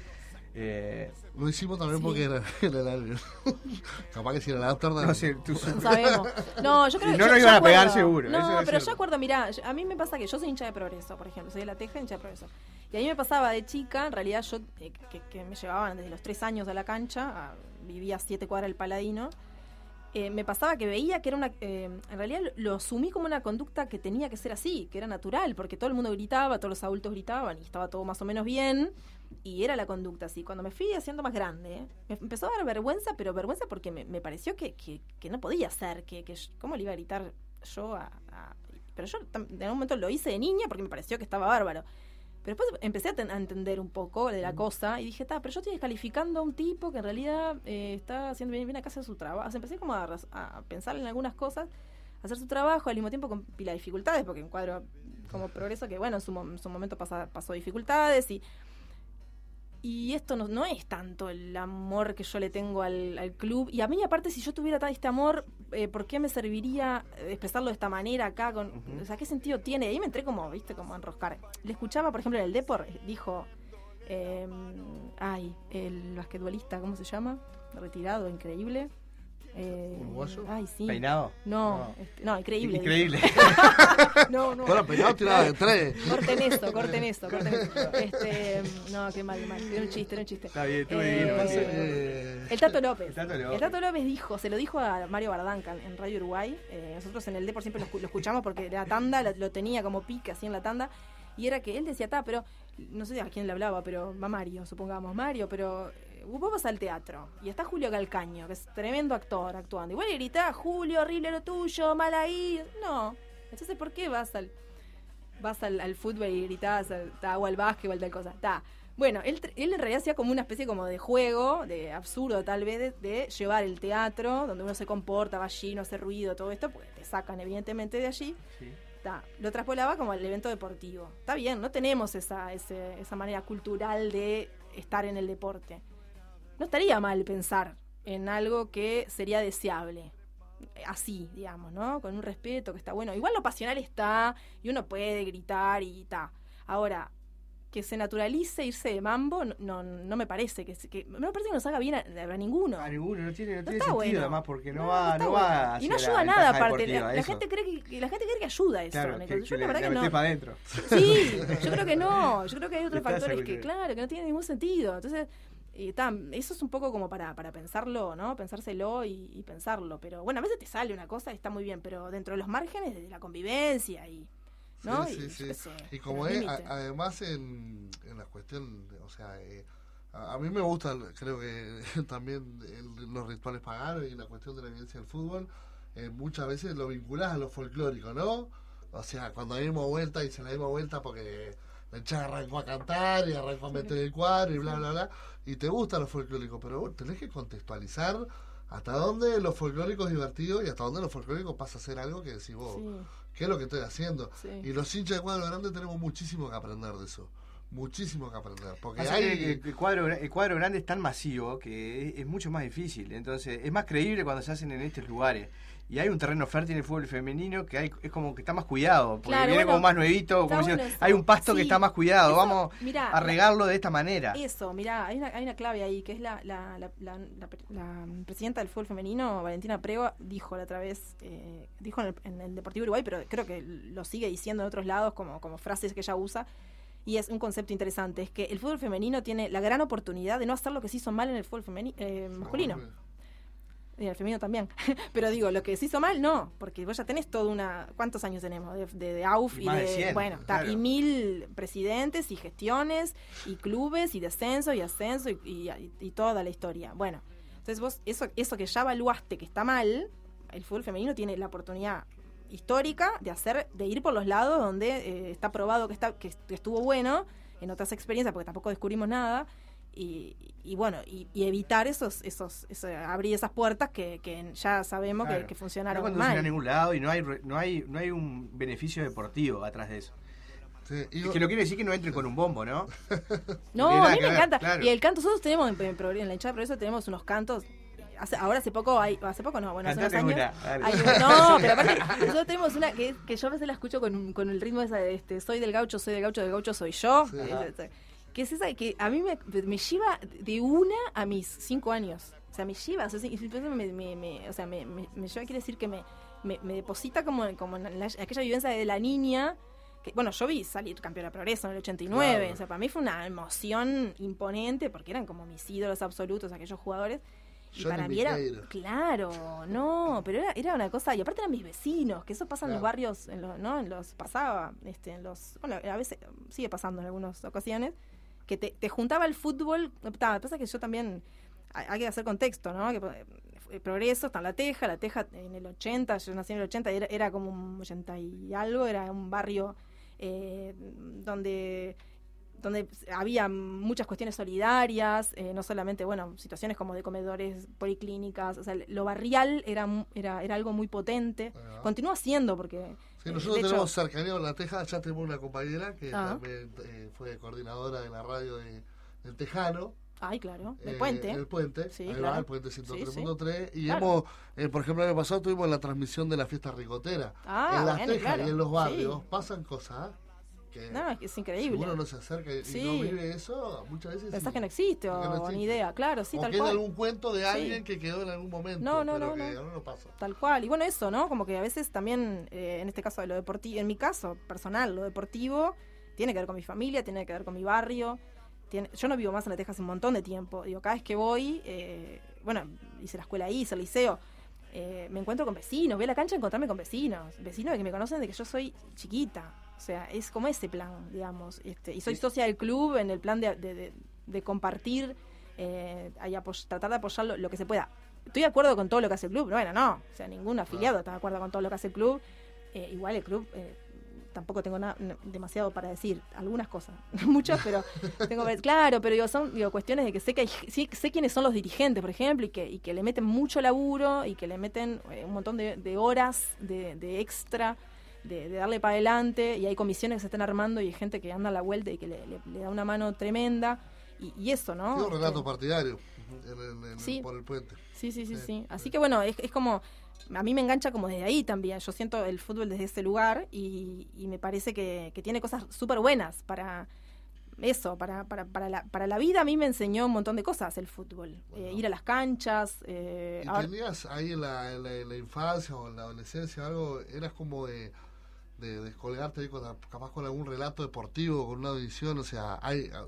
Lo hicimos también porque era el árbitro. Capaz que si era el Amsterdam. No sabemos. No, yo creo que. No nos iban a pegar seguro. No, pero yo acuerdo, mirá, a mí me pasa que yo soy hincha de Progreso, por ejemplo. Soy de La Teja, hincha de Progreso. Y a mí me pasaba de chica, en realidad yo, que me llevaban desde los 3 años a la cancha, vivía a 7 cuadras del Paladino. Me pasaba que veía que era en realidad lo asumí como una conducta que tenía que ser así, que era natural, porque todo el mundo gritaba, todos los adultos gritaban y estaba todo más o menos bien, y era la conducta así. Cuando me fui haciendo más grande, me empezó a dar vergüenza, pero vergüenza porque me pareció que no podía ser, que ¿cómo le iba a gritar yo pero yo en algún momento lo hice de niña porque me pareció que estaba bárbaro. Pero después empecé a entender un poco de la cosa y dije, pero yo estoy descalificando a un tipo que en realidad está haciendo bien acá hacer su trabajo. O sea, empecé como a pensar en algunas cosas, a hacer su trabajo, al mismo tiempo con pila de dificultades, porque un cuadro como Progreso que, bueno, en su momento pasó dificultades y esto no es tanto el amor que yo le tengo al club. Y a mí, aparte, si yo tuviera este amor, ¿por qué me serviría expresarlo de esta manera acá? O sea, ¿qué sentido tiene? Y ahí me entré como, ¿viste? Como a enroscar. Le escuchaba, por ejemplo, en el Depor, dijo... el basquetbolista, ¿cómo se llama? Retirado, increíble. ¿Uruguayo? Ay, sí. ¿Peinado? No, increíble. Increíble. No. Bueno, peinado tiraba de 3. Corten eso. No, qué mal. Era un chiste. Está bien, estuve divino. El Tato López. El Tato López se lo dijo a Mario Bardanca en Radio Uruguay. Nosotros en el Depor siempre lo escuchamos porque la tanda lo tenía como pique así en la tanda. Y era que él decía, pero no sé a quién le hablaba, pero a Mario, supongamos, pero vos vas al teatro y está Julio Calcaño, que es tremendo actor actuando. Y vos le gritás, Julio, horrible lo tuyo, mal ahí. No. Entonces, ¿por qué vas al fútbol y gritás o al básquetbol, tal cosa? Bueno, él en realidad hacía como una especie como de juego, de absurdo tal vez, de llevar el teatro, donde uno se comporta, va allí, no hace ruido, todo esto, pues te sacan evidentemente de allí. Sí. Lo traspolaba como el evento deportivo. Está bien, no tenemos esa manera cultural de estar en el deporte. No estaría mal pensar en algo que sería deseable. Así, digamos, ¿no? Con un respeto que está bueno. Igual lo pasional está, y uno puede gritar y está. Ahora, que se naturalice irse de mambo, no me parece no me parece que nos haga bien a ninguno. A ninguno, no tiene está sentido bueno. Además, porque no está va y no hacia ayuda a la nada, ventaja aparte. deportiva, La eso. gente cree que ayuda a eso. Claro, ¿no? que Yo la le verdad que metés no. para adentro. Sí, yo creo que no. Yo creo que hay otros Está esa factores que, cultura. claro, que no tienen ningún sentido. Entonces, eso es un poco como para pensarlo, ¿no? Pensárselo y pensarlo. Pero bueno, a veces te sale una cosa y está muy bien, pero dentro de los márgenes de la convivencia y... ¿no? Sí, y, sí, yo qué sí. sé, Y como el es, límite. además en la cuestión, o sea, a mí me gustan, creo que también los rituales paganos y la cuestión de la evidencia del fútbol, muchas veces lo vinculás a lo folclórico, ¿no? O sea, cuando dimos vuelta y se la dimos vuelta porque la hinchada arrancó a cantar y arrancó a meter el cuadro y bla, bla, bla, y te gusta lo folclórico, pero vos tenés que contextualizar hasta dónde lo folclórico es divertido y hasta dónde lo folclórico pasa a ser algo que decís vos, Sí. ¿qué es lo que estoy haciendo? Sí. Y los hinchas de cuadro grande tenemos muchísimo que aprender de eso. Muchísimo que aprender. Porque Pasa hay... que el cuadro grande es tan masivo que es mucho más difícil. Entonces, es más creíble cuando se hacen en estos lugares. Y hay un terreno fértil en el fútbol femenino que es como que está más cuidado. Porque Claro, viene bueno, como más nuevito. está Como bueno si- eso. hay un pasto que Sí, está más cuidado. eso, Vamos mirá, a regarlo de esta manera. Eso, mirá, hay una clave ahí, que es la presidenta del fútbol femenino, Valentina Prego, dijo la otra vez, dijo en el Deportivo Uruguay, pero creo que lo sigue diciendo en otros lados como frases que ella usa, y es un concepto interesante, es que el fútbol femenino tiene la gran oportunidad de no hacer lo que se hizo mal en el fútbol masculino. Y el femenino también. Pero digo, lo que se hizo mal, no. Porque vos ya tenés toda una... ¿Cuántos años tenemos? De AUF y Más de de... 100, bueno, claro. y 1000 presidentes y gestiones y clubes y descenso y ascenso y toda la historia. Bueno, entonces vos, eso que ya evaluaste que está mal, el fútbol femenino tiene la oportunidad histórica de ir por los lados donde está probado que estuvo bueno, en otras experiencias, porque tampoco descubrimos nada. Y bueno, y evitar abrir esas puertas que ya sabemos Claro. que funcionaron No conducen a mal. ningún lado y no hay un beneficio deportivo atrás de eso. Sí, y Es que no quiere decir que no entren con un bombo, ¿no? No, tiene a nada mí que me ver, encanta. claro. Y el canto, nosotros tenemos en la hinchada de Progreso tenemos unos cantos. Hace poco no, bueno, hace unos Cantate años. una, dale. No, pero aparte, nosotros tenemos una que yo a veces la escucho con el ritmo esa de soy del gaucho, del gaucho soy yo. Sí. Que es esa que a mí me lleva de una a mis 5 años. O sea, me lleva, o sea, y me lleva, quiere decir que me deposita como en aquella vivencia de la niña. Que, bueno, yo vi salir campeona de Progreso en el 89, Claro. o sea, para mí fue una emoción imponente porque eran como mis ídolos absolutos aquellos jugadores. Y Johnny para mí era, Miqueira. claro, no, pero era una cosa, y aparte eran mis vecinos, que eso pasa en los Claro. barrios, pasaba, bueno, a veces sigue pasando en algunas ocasiones, que te juntaba el fútbol. Pasa que yo también, hay que hacer contexto, ¿no? Que Progreso, está en La Teja en el 80, yo nací en el 80, era como un 80 y algo, era un barrio donde había muchas cuestiones solidarias, no solamente, bueno, situaciones como de comedores, policlínicas, o sea, lo barrial era algo muy potente. Ajá. Continúa siendo, porque... Sí, nosotros de hecho, tenemos cercanía con La Teja, ya tenemos una compañera que Ah. también fue coordinadora de la radio del Tejano. ay, claro, el puente. El puente, Sí, ahí claro. va, el puente 103.3. Y Claro. hemos, por ejemplo, el año pasado tuvimos la transmisión de la fiesta ricotera. Ah, en Las bueno, Tejas claro, y en los barrios sí. pasan cosas que No, es que es si increíble. uno no se acerca y Sí. no vive eso, muchas veces Pensás sí, que no existe que no o existe. ni idea, claro, sí, o tal que es cual. algún cuento de Sí. alguien que quedó en algún momento, No, pero no. que ahora no pasa. Tal cual. Y bueno, eso, ¿no? Como que a veces también, en este caso de lo deportivo, en mi caso personal, lo deportivo tiene que ver con mi familia, tiene que ver con mi barrio. Yo no vivo más en La Teja hace un montón de tiempo. Digo, cada vez que voy, bueno, hice la escuela ahí, hice el liceo, me encuentro con vecinos, voy a la cancha a encontrarme con vecinos de que me conocen de que yo soy chiquita. O sea, es como ese plan, digamos. Y soy socia del club en el plan de compartir, tratar de apoyar lo que se pueda. Estoy de acuerdo con todo lo que hace el club. Bueno, no. O sea, ningún afiliado está de acuerdo con todo lo que hace el club. Igual el club, tampoco tengo demasiado para decir. Algunas cosas. Muchas, pero claro, pero son cuestiones de que sé quiénes son los dirigentes, por ejemplo, y que le meten mucho laburo y que le meten un montón de horas de extra, de darle para adelante, y hay comisiones que se están armando y hay gente que anda a la vuelta y que le da una mano tremenda, y eso, ¿no? Sí, un relato partidario Sí. por el puente. Sí. Así que bueno, es como, a mí me engancha como desde ahí también. Yo siento el fútbol desde ese lugar y me parece que tiene cosas súper buenas para eso, para la vida a mí me enseñó un montón de cosas el fútbol. Ir a las canchas. ¿Y tenías ahí en la infancia o en la adolescencia algo, eras como de descolgarte ahí capaz con algún relato deportivo, con una audición? O sea,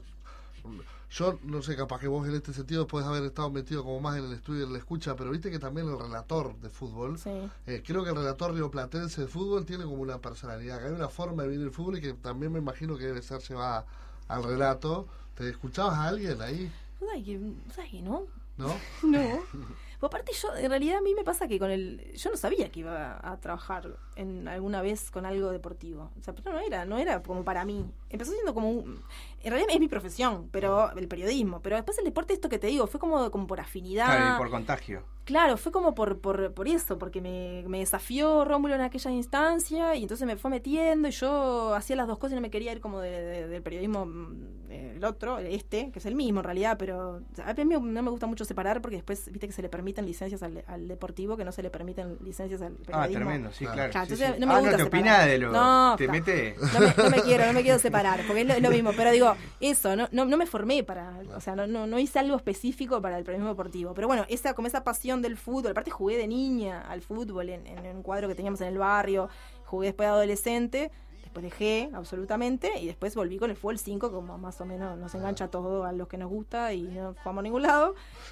yo no sé, capaz que vos en este sentido puedes haber estado metido como más en el estudio y en la escucha, pero viste que también el relator de fútbol, Sí. Creo que el relator rioplatense de fútbol tiene como una personalidad, que hay una forma de vivir el fútbol y que también me imagino que debe ser llevada al relato. ¿Te escuchabas a alguien ahí? ¿Sabes que no? ¿No? No. Pues aparte yo, en realidad a mí me pasa que yo no sabía que iba a trabajar alguna vez con algo deportivo. O sea, pero no era como para mí. Empezó siendo como en realidad es mi profesión, pero el periodismo. Pero después el deporte, esto que te digo, fue como por afinidad. Claro, y por contagio. Claro, fue como por eso, porque me desafió Rómulo en aquella instancia y entonces me fue metiendo y yo hacía las dos cosas y no me quería ir como del periodismo el otro, que es el mismo en realidad, pero a mí no me gusta mucho separar porque después, viste que se le permiten licencias al deportivo, que no se le permiten licencias al periodismo. Ah, tremendo, sí, claro. Entonces sí. no me gusta no te separar. opina de lo... No, te mete... no me quiero separar, porque es lo mismo, pero digo, eso, no me formé o sea, no hice algo específico para el periodismo deportivo, pero bueno, como esa pasión del fútbol, aparte jugué de niña al fútbol en un cuadro que teníamos en el barrio, jugué después de adolescente, después dejé absolutamente y después volví con el fútbol 5, como más o menos nos engancha todo a los que nos gusta y no jugamos a ningún lado,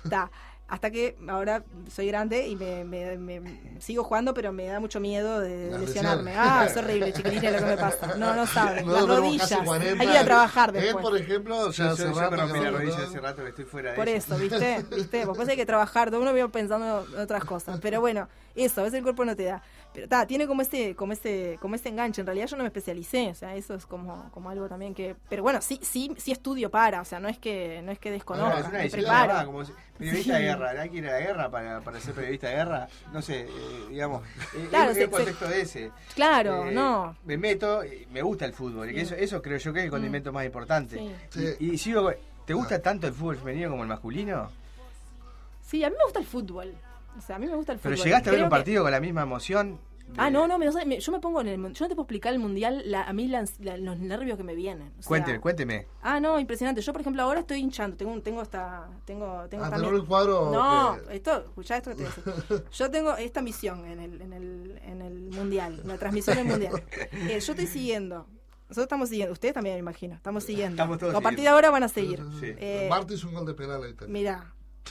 hasta que ahora soy grande y me sigo jugando, pero me da mucho miedo de lesionarme. Es horrible, chiquilines, lo que me pasa. No saben. Las rodillas. Hay que ir a trabajar después. Por ejemplo, yo me rompí la rodilla hace rato que estoy fuera de por eso, ¿viste? Después hay que trabajar. Uno vive pensando en otras cosas. Pero bueno, eso, a veces el cuerpo no te da. Pero tiene como este enganche. En realidad yo no me especialicé. O sea, eso es como algo también que... Pero bueno, sí estudio o sea, no es que desconozca. Es una me preparo. verdad, como periodista de guerra. ¿Hay que ir a la guerra para ser periodista de guerra? No sé, digamos, claro, es el contexto de ese. Claro, no. Me meto, me gusta el fútbol. Sí. Y eso creo yo que es el condimento más importante. Sí. Y sigo, ¿te gusta tanto el fútbol femenino como el masculino? Sí, a mí me gusta el fútbol. O sea, a mí me gusta el fútbol. ¿Pero llegaste a ver un partido con la misma emoción? No, yo me pongo yo no te puedo explicar el mundial, a mí los nervios que me vienen. O sea, Cuénteme. No, impresionante. Yo, por ejemplo, ahora estoy hinchando. Tengo también el cuadro. No, escuchá esto que te voy a decir. Yo tengo esta misión en el mundial, en la transmisión del mundial. Yo estoy siguiendo. Nosotros estamos siguiendo, ustedes también me imagino, estamos siguiendo. Estamos todos a partir de ahora van a seguir. Sí. Marta hizo un gol de penal ahí. Mirá,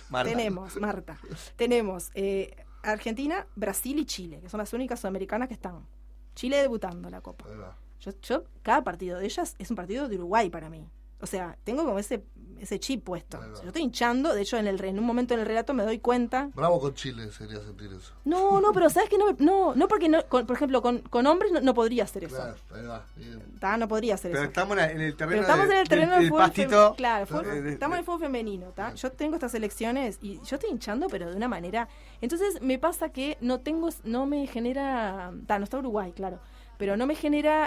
tenemos Argentina, Brasil y Chile, que son las únicas sudamericanas que están. Chile debutando en la Copa. Yo cada partido de ellas es un partido de Uruguay para mí. O sea, tengo como ese chip puesto. O sea, yo estoy hinchando, de hecho en un momento en el relato me doy cuenta. Bravo con Chile sería sentir eso. No, pero sabes que no porque por ejemplo con hombres no podría hacer eso. Claro, ahí va. No podría hacer pero eso. Estamos en el terreno del fútbol pastito. Claro, estamos en el fútbol femenino. Yo tengo estas selecciones y yo estoy hinchando, pero de una manera. Entonces me pasa que no me genera. No está Uruguay, claro. Pero no me genera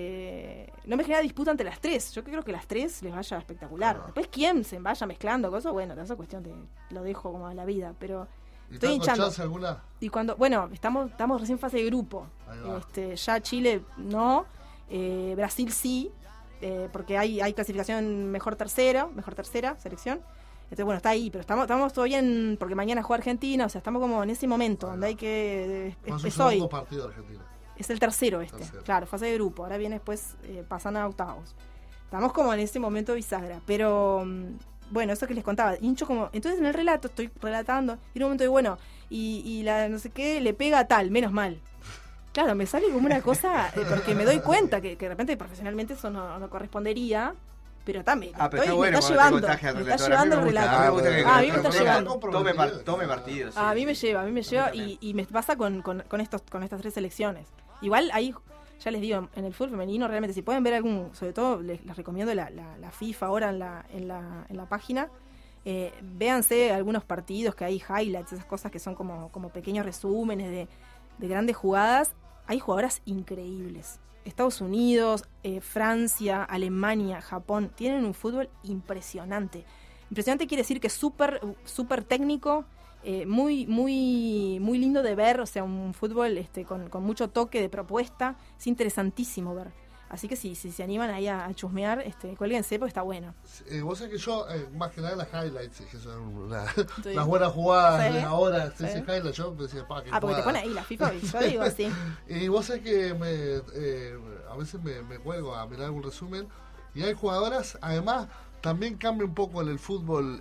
disputa entre las tres. Yo creo que las tres les vaya espectacular. Después quién se vaya mezclando cosas, bueno, esa cuestión lo dejo como a la vida, pero estoy hinchando. Alguna? Y estamos recién en fase de grupo. Ya Chile no, Brasil sí, porque hay clasificación mejor tercera selección. Entonces, bueno, está ahí, pero estamos todo bien porque mañana juega Argentina, o sea, estamos como en ese momento donde hay que es hoy. Partido de Argentina. Es el tercero. Claro, fase de grupo. Ahora viene después, pasan a octavos. Estamos como en ese momento bisagra. Pero, bueno, eso que les contaba. Hincho como... Entonces en el relato, estoy relatando, y en un momento de, bueno, y la no sé qué, le pega a tal, menos mal. Claro, me sale como una cosa, porque me doy cuenta que de repente profesionalmente eso no correspondería. Pero también me está llevando el relato. A mí me está llevando. Tome partidos. A mí me lleva y me pasa con estas tres selecciones. Igual ahí, ya les digo, en el fútbol femenino realmente si pueden ver sobre todo les recomiendo la FIFA ahora en la página. Véanse algunos partidos que hay highlights, esas cosas que son como pequeños resúmenes de grandes jugadas. Hay jugadoras increíbles. Estados Unidos, Francia, Alemania, Japón, tienen un fútbol impresionante. Impresionante quiere decir que es súper técnico, muy lindo de ver, o sea, un fútbol con mucho toque de propuesta. Es interesantísimo ver. Así que si se animan ahí a chusmear, cuélguense porque está bueno. Vos sabés que yo, más que nada las highlights, que son Sí. las buenas jugadas Sí. de ahora, Sí. ese highlight, yo decía, que Porque jugada. te pone ahí la FIFA, y yo digo así. Y vos sabés que a veces me cuelgo a mirar un resumen, y hay jugadoras, además, también cambia un poco en el fútbol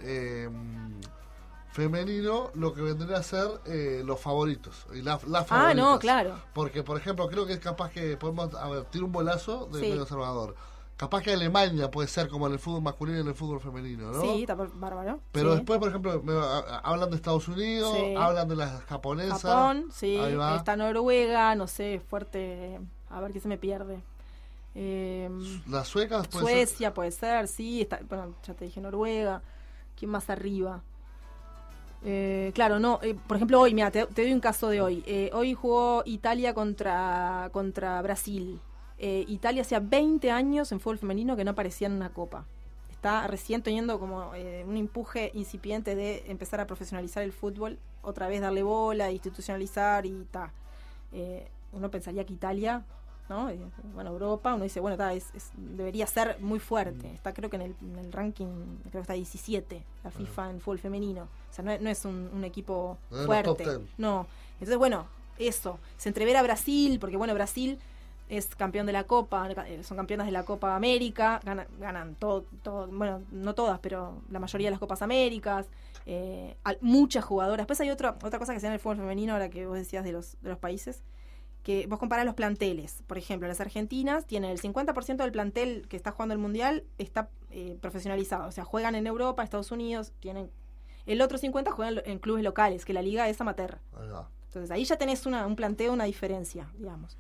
femenino lo que vendría a ser los favoritos y las favoritas. Ah, no, claro. Porque, por ejemplo, creo que es capaz que podemos, tiro un bolazo de Sí. medio Salvador. Capaz que Alemania puede ser como en el fútbol masculino y en el fútbol femenino, ¿no? Sí, está bárbaro. Pero sí. después, por ejemplo, hablan de Estados Unidos, Sí. hablan de las japonesas. Japón, sí. Ahí va. Está Noruega, no sé, fuerte. A ver qué se me pierde. Las suecas puede ser. Suecia puede ser, sí. Bueno, ya te dije Noruega. ¿Quién más arriba? Claro, no. Por ejemplo, hoy, mira, te doy un caso de hoy. Hoy jugó Italia contra Brasil. Italia hacía 20 años en fútbol femenino que no aparecía en una copa. Está recién teniendo como un empuje incipiente de empezar a profesionalizar el fútbol, otra vez darle bola, institucionalizar y ta. Uno pensaría que Italia, ¿no? Bueno, Europa, uno dice, bueno, debería ser muy fuerte. Está creo que en el ranking, creo que está 17 la FIFA en fútbol femenino. O sea, no es un equipo No es fuerte. top 10. No. Entonces, bueno, eso. Se entrevera Brasil, porque bueno, Brasil es campeón de la Copa, son campeonas de la Copa América, ganan todo, bueno, no todas, pero la mayoría de las Copas Américas, muchas jugadoras. Después hay otra cosa que se da en el fútbol femenino, ahora que vos decías de los países, que vos comparás los planteles. Por ejemplo, las argentinas tienen el 50% del plantel que está jugando el Mundial, está profesionalizado, o sea, juegan en Europa, Estados Unidos, tienen el otro 50% juegan en clubes locales, que la liga es amateur. Ahí va. Entonces ahí ya tenés un planteo, una diferencia, digamos.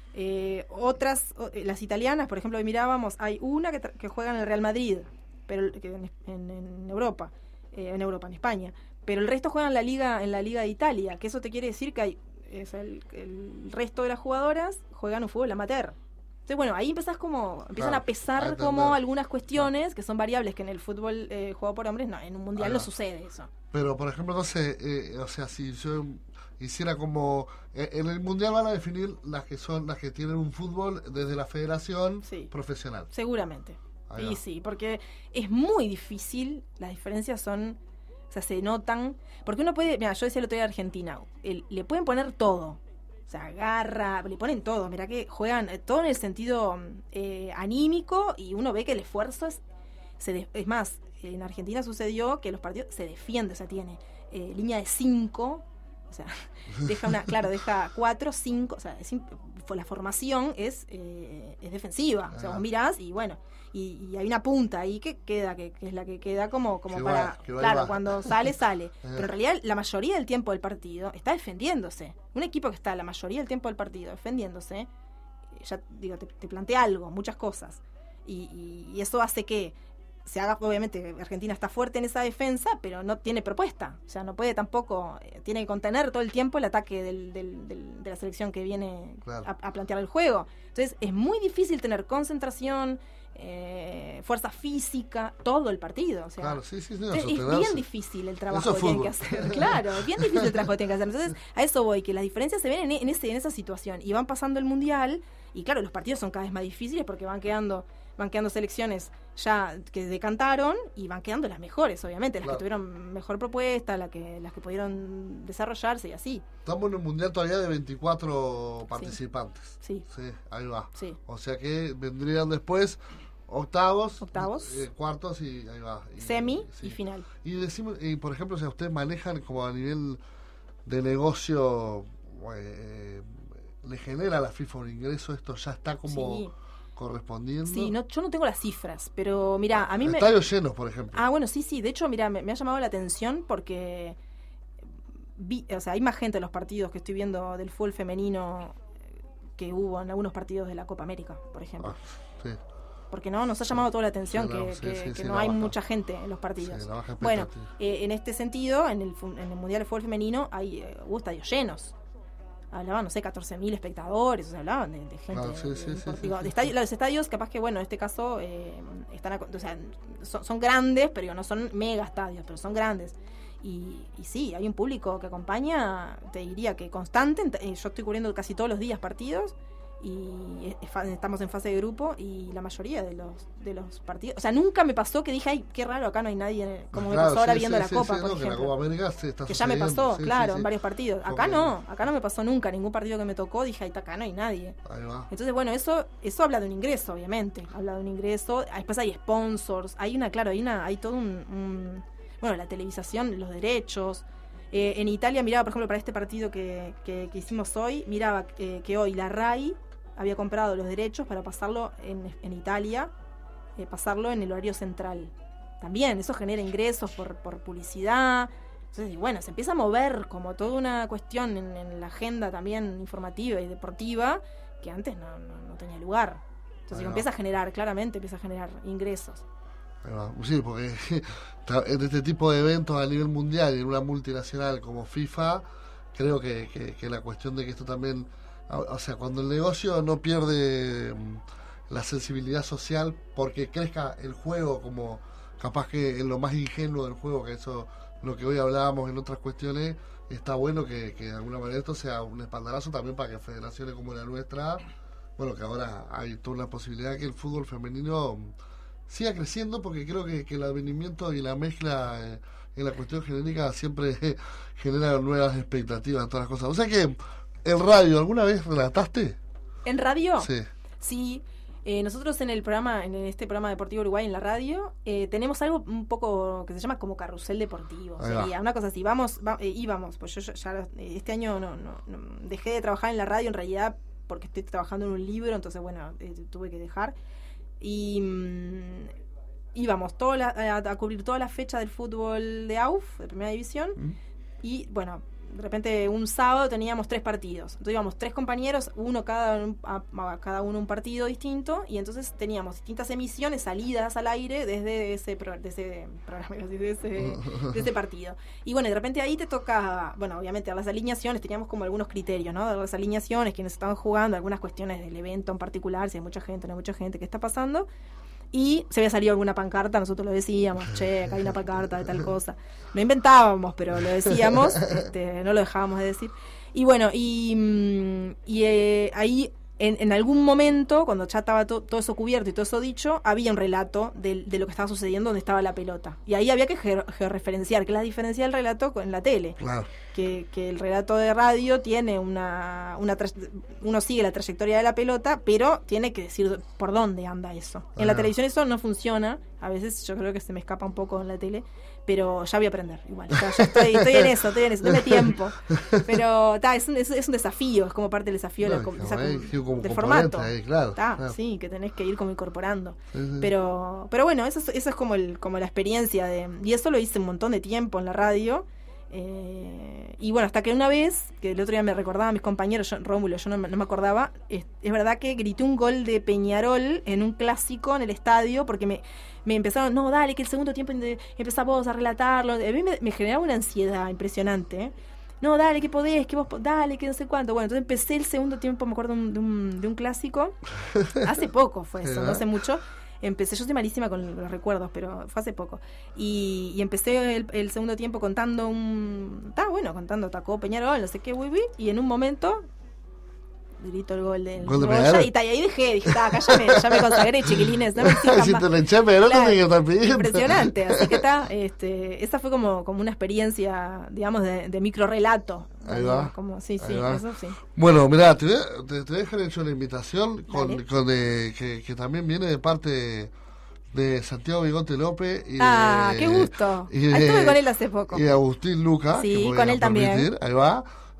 Las italianas, por ejemplo, hoy mirábamos, hay una que juega en el Real Madrid, pero en Europa, en España, pero el resto juegan en la Liga de Italia, que eso te quiere decir que hay el resto de las jugadoras juegan un fútbol amateur. Entonces, bueno, ahí empiezan Claro, a pesar a como entender. algunas cuestiones que son variables que en el fútbol jugado por hombres, no, en un mundial Ahí no va. sucede eso. Pero, por ejemplo, no sé, o sea, si yo hiciera como... en el Mundial van a definir las que tienen un fútbol desde la federación Sí. profesional. Seguramente. Ahí Y va. sí, porque es muy difícil, las diferencias son, o sea, se notan, porque uno puede, mira, yo decía el otro día de Argentina, le pueden poner todo, o sea, garra, le ponen todo, mira que juegan todo en el sentido anímico y uno ve que el esfuerzo es más, en Argentina sucedió que los partidos se defienden, o sea, tiene línea de 5, o sea, deja 4, 5, o sea, la formación es defensiva, o sea, vos mirás y bueno, y hay una punta ahí que queda, que es la que queda como Que para, va, que va y claro, va. cuando sale, pero en realidad la mayoría del tiempo del partido está defendiéndose. Un equipo que está la mayoría del tiempo del partido defendiéndose, ya digo, te plantea algo, muchas cosas, y eso hace que se haga, obviamente Argentina está fuerte en esa defensa, pero no tiene propuesta, o sea, no puede tampoco, tiene que contener todo el tiempo el ataque de la selección que viene Claro. a plantear el juego. Entonces es muy difícil tener concentración, fuerza física, todo el partido, o sea, Claro, sí, no, entonces, es sostenerse. bien difícil el trabajo Eso que es tienen que fútbol. hacer. Claro, es bien difícil el trabajo que tienen que hacer. Entonces, a eso voy, que las diferencias se ven en esa situación. Y van pasando el Mundial, y claro, los partidos son cada vez más difíciles porque van quedando selecciones ya que decantaron y van quedando las mejores, obviamente, las Claro. que tuvieron mejor propuesta, las que pudieron desarrollarse y así. Estamos en un mundial todavía de 24 participantes. Sí. Sí, ahí va. Sí. O sea que vendrían después octavos, cuartos y ahí va. Semi sí. y final. Y decimos, por ejemplo, si ustedes manejan como a nivel de negocio, le genera a la FIFA un ingreso, esto ya está como Sí. correspondiendo. Sí, yo no tengo las cifras, pero mira, a mí Estadios llenos, por ejemplo. Ah, bueno, sí, de hecho, mira, me ha llamado la atención porque o sea, hay más gente en los partidos que estoy viendo del fútbol femenino que hubo en algunos partidos de la Copa América, por ejemplo. Sí. Porque nos ha llamado toda la atención Sí, que la no hay baja. mucha gente en los partidos. Sí, la baja Bueno, expectativa. en este sentido, en el Mundial de Fútbol Femenino hubo estadios llenos. Hablaban, no sé, 14.000 espectadores, o sea, hablaban de gente. Claro, sí, Digo, sí. los estadios, capaz que, bueno, en este caso, o sea, son grandes, pero no son mega estadios, pero son grandes. Y sí, hay un público que acompaña, te diría que constante. Yo estoy cubriendo casi todos los días partidos y estamos en fase de grupo y la mayoría de los partidos, o sea, nunca me pasó que dije, ay, qué raro, acá no hay nadie, como me pasó ahora viendo la Copa, por ejemplo, que la Copa América se está que ya me pasó, claro, en varios partidos. Acá Porque- no me pasó nunca, ningún partido que me tocó dije, ay, acá no hay nadie. Ahí va. Entonces, bueno, eso habla de un ingreso, obviamente, habla de un ingreso. Después hay sponsors, hay todo bueno, la televisación, los derechos. En Italia miraba, por ejemplo, para este partido que hicimos hoy, miraba que hoy la RAI había comprado los derechos para pasarlo en Italia, pasarlo en el horario central. También eso genera ingresos por publicidad. Entonces, y bueno, se empieza a mover como toda una cuestión en la agenda también informativa y deportiva que antes no tenía lugar. Entonces empieza a generar, claramente empieza a generar ingresos. Ahí va. Sí, porque en este tipo de eventos a nivel mundial y en una multinacional como FIFA, creo que la cuestión de que esto también, o sea, cuando el negocio no pierde la sensibilidad social porque crezca el juego, como capaz que en lo más ingenuo del juego, que eso lo que hoy hablábamos en otras cuestiones, está bueno que de alguna manera esto sea un espaldarazo también para que federaciones como la nuestra, bueno, que ahora hay toda una posibilidad de que el fútbol femenino siga creciendo, porque creo que el advenimiento y la mezcla en la cuestión genérica siempre genera nuevas expectativas en todas las cosas. O sea que en radio, ¿alguna vez relataste? ¿En radio? Sí. Sí. Nosotros en este programa Deportivo Uruguay en la radio, tenemos algo un poco que se llama como carrusel deportivo. Sería una cosa así. Íbamos, pues yo ya este año no dejé de trabajar en la radio en realidad porque estoy trabajando en un libro, entonces bueno, tuve que dejar. Y íbamos a cubrir toda la fecha del fútbol de AUF, de Primera División, y bueno, de repente un sábado teníamos 3 partidos. Entonces íbamos 3 compañeros, cada uno un partido distinto, y entonces teníamos distintas emisiones, salidas al aire desde ese programa, de ese partido. Y bueno, de repente ahí te toca, bueno, obviamente dar las alineaciones, teníamos como algunos criterios, ¿no? Dar las alineaciones, quienes estaban jugando, algunas cuestiones del evento en particular, si hay mucha gente, no hay mucha gente, qué está pasando. Y se había salido alguna pancarta, nosotros lo decíamos, che, acá hay una pancarta de tal cosa. No inventábamos, pero lo decíamos, no lo dejábamos de decir. Y bueno, ahí en algún momento, cuando ya estaba todo eso cubierto y todo eso dicho, había un relato de lo que estaba sucediendo donde estaba la pelota. Y ahí había que georreferenciar, que es la diferencia del relato con la tele. Claro. Que el relato de radio tiene uno sigue la trayectoria de la pelota, pero tiene que decir por dónde anda eso. En la televisión eso no funciona, a veces yo creo que se me escapa un poco en la tele, pero ya voy a aprender igual. O sea, ya estoy en eso, dame tiempo. Pero es un desafío, es como parte del desafío del formato. Ahí, claro. Sí, que tenés que ir como incorporando. Sí. Pero bueno, eso es como la experiencia y eso lo hice un montón de tiempo en la radio. Y bueno, hasta que una vez, que el otro día me recordaba a mis compañeros, Rómulo, yo no me acordaba, es verdad que grité un gol de Peñarol en un clásico en el estadio, porque me empezaron, no, dale, que el segundo tiempo empezás vos a relatarlo. A mí me generaba una ansiedad impresionante, No, dale, que podés, que vos dale, que no sé cuánto. Bueno, entonces empecé el segundo tiempo, me acuerdo de un clásico, hace poco fue eso, no hace mucho. Empecé, yo soy malísima con los recuerdos, pero fue hace poco. Y empecé el segundo tiempo contando tacó Peñarol, no sé qué, y en un momento grito el gol del Goya, y ahí dije, acá ya me consagré, chiquilines, no me exijan más. Impresionante, así que esa fue como una experiencia, digamos, de micro relato. Ahí va. Sí, eso sí. Bueno, mirá, te voy a dejar hecho la invitación que también viene de parte de Santiago Bigote López y qué gusto. Estuve con él hace poco. Y de Agustín Luca. Sí, con él también. Ahí va.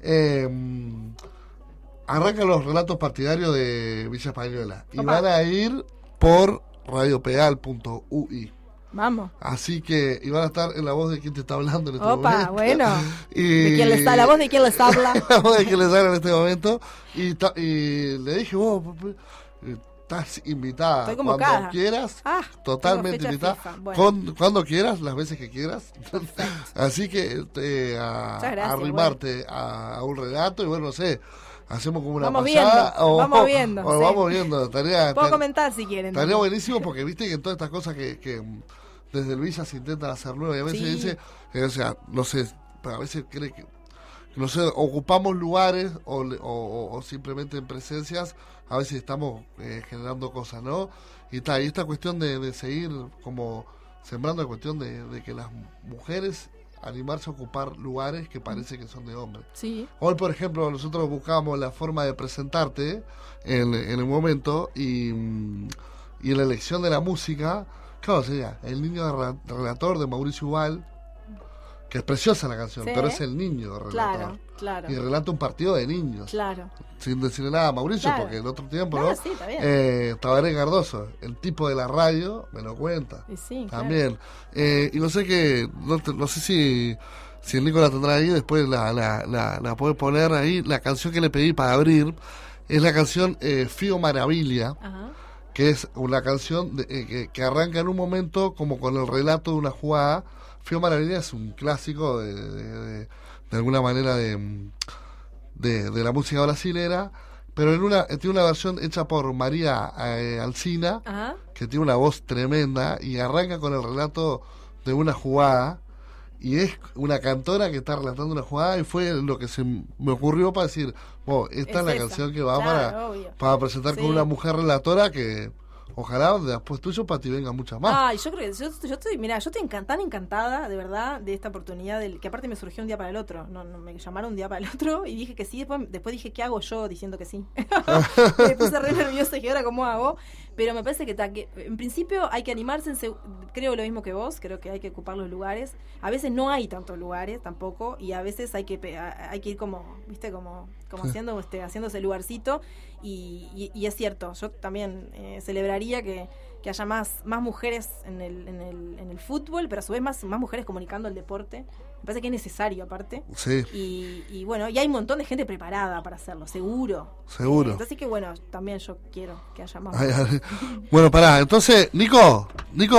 Arrancan los relatos partidarios de Villa Española y van a ir por radiopeal.ui. Vamos. Así que, y van a estar en la voz de quien te está hablando en este momento. Bueno. ¿De quién les está? La voz de quien les habla. La voz de quien les habla en este momento. Y le dije, vos, estás invitada. Estoy convocada. Cuando quieras, totalmente invitada. Bueno. Cuando quieras, las veces que quieras. Así que arrimarte a un relato y bueno, no sé. Hacemos como una pasada. Vamos viendo. Vamos viendo. Puedo comentar si quieren. Estaría buenísimo porque viste que en todas estas cosas que desde el Villa se intentan hacer nuevas y a veces dice, o sea, no sé, pero a veces cree no sé, ocupamos lugares o simplemente en presencias, a veces estamos generando cosas, ¿no? Y esta cuestión de seguir como sembrando la cuestión de que las mujeres animarse a ocupar lugares que parece que son de hombres. Sí. Hoy, por ejemplo, nosotros buscamos la forma de presentarte en el momento y en la elección de la música, claro, sería El Niño Relator de Mauricio Ubal, que es preciosa la canción, Sí. pero es el niño relator. Claro. Y relata un partido de niños. Claro. Sin decirle nada a Mauricio, Claro. porque el otro tiempo, No, ¿no? sí, está bien. Tabaré Cardoso, el tipo de la radio, me lo cuenta. Y sí, claro. También. Y no sé qué, no sé si el Nico la tendrá ahí, después la puede poner ahí. La canción que le pedí para abrir es la canción Fío Maravilla, Ajá. que es una canción que arranca en un momento como con el relato de una jugada. Fío Maravilla es un clásico de alguna manera de la música brasilera, pero tiene una versión hecha por María Alsina, Ajá. que tiene una voz tremenda y arranca con el relato de una jugada, y es una cantora que está relatando una jugada, y fue lo que se me ocurrió para decir, esta es la esa. canción que va Claro, obvio. para presentar Sí. con una mujer relatora que ojalá después tuyo para ti venga muchas más. Ay, yo creo que yo estoy, mira, yo estoy tan encantada, de verdad, de esta oportunidad, que aparte me surgió un día para el otro. No, me llamaron un día para el otro y dije que sí, después dije, ¿qué hago yo diciendo que sí? Me puse re nerviosa y dije, ¿ahora cómo hago? Pero me parece que en principio hay que animarse, creo lo mismo que vos, creo que hay que ocupar los lugares. A veces no hay tantos lugares tampoco, y a veces hay que ir como, viste, como haciéndose el lugarcito, y es cierto, yo también celebraría que haya más mujeres en el fútbol, pero a su vez más mujeres comunicando el deporte. Me parece que es necesario, aparte. Sí. Y bueno, y hay un montón de gente preparada para hacerlo, seguro. Seguro. Así que bueno, también yo quiero que haya más. Ay. Bueno, pará, entonces, Nico,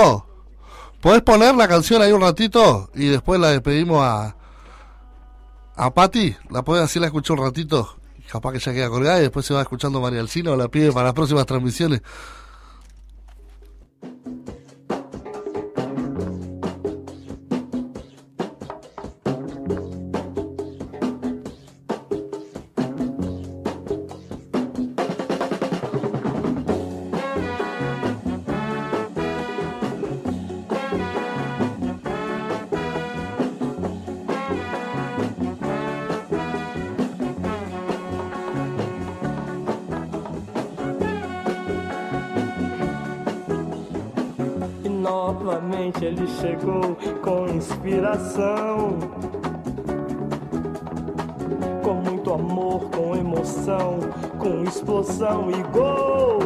¿podés poner la canción ahí un ratito y después la despedimos a Pati? ¿La podés así, la escuchó un ratito? Capaz que ya queda colgada y después se va escuchando María Alsina o la pide para las próximas transmisiones. Novamente ele chegou com inspiração, com muito amor, com emoção, com explosão e gol.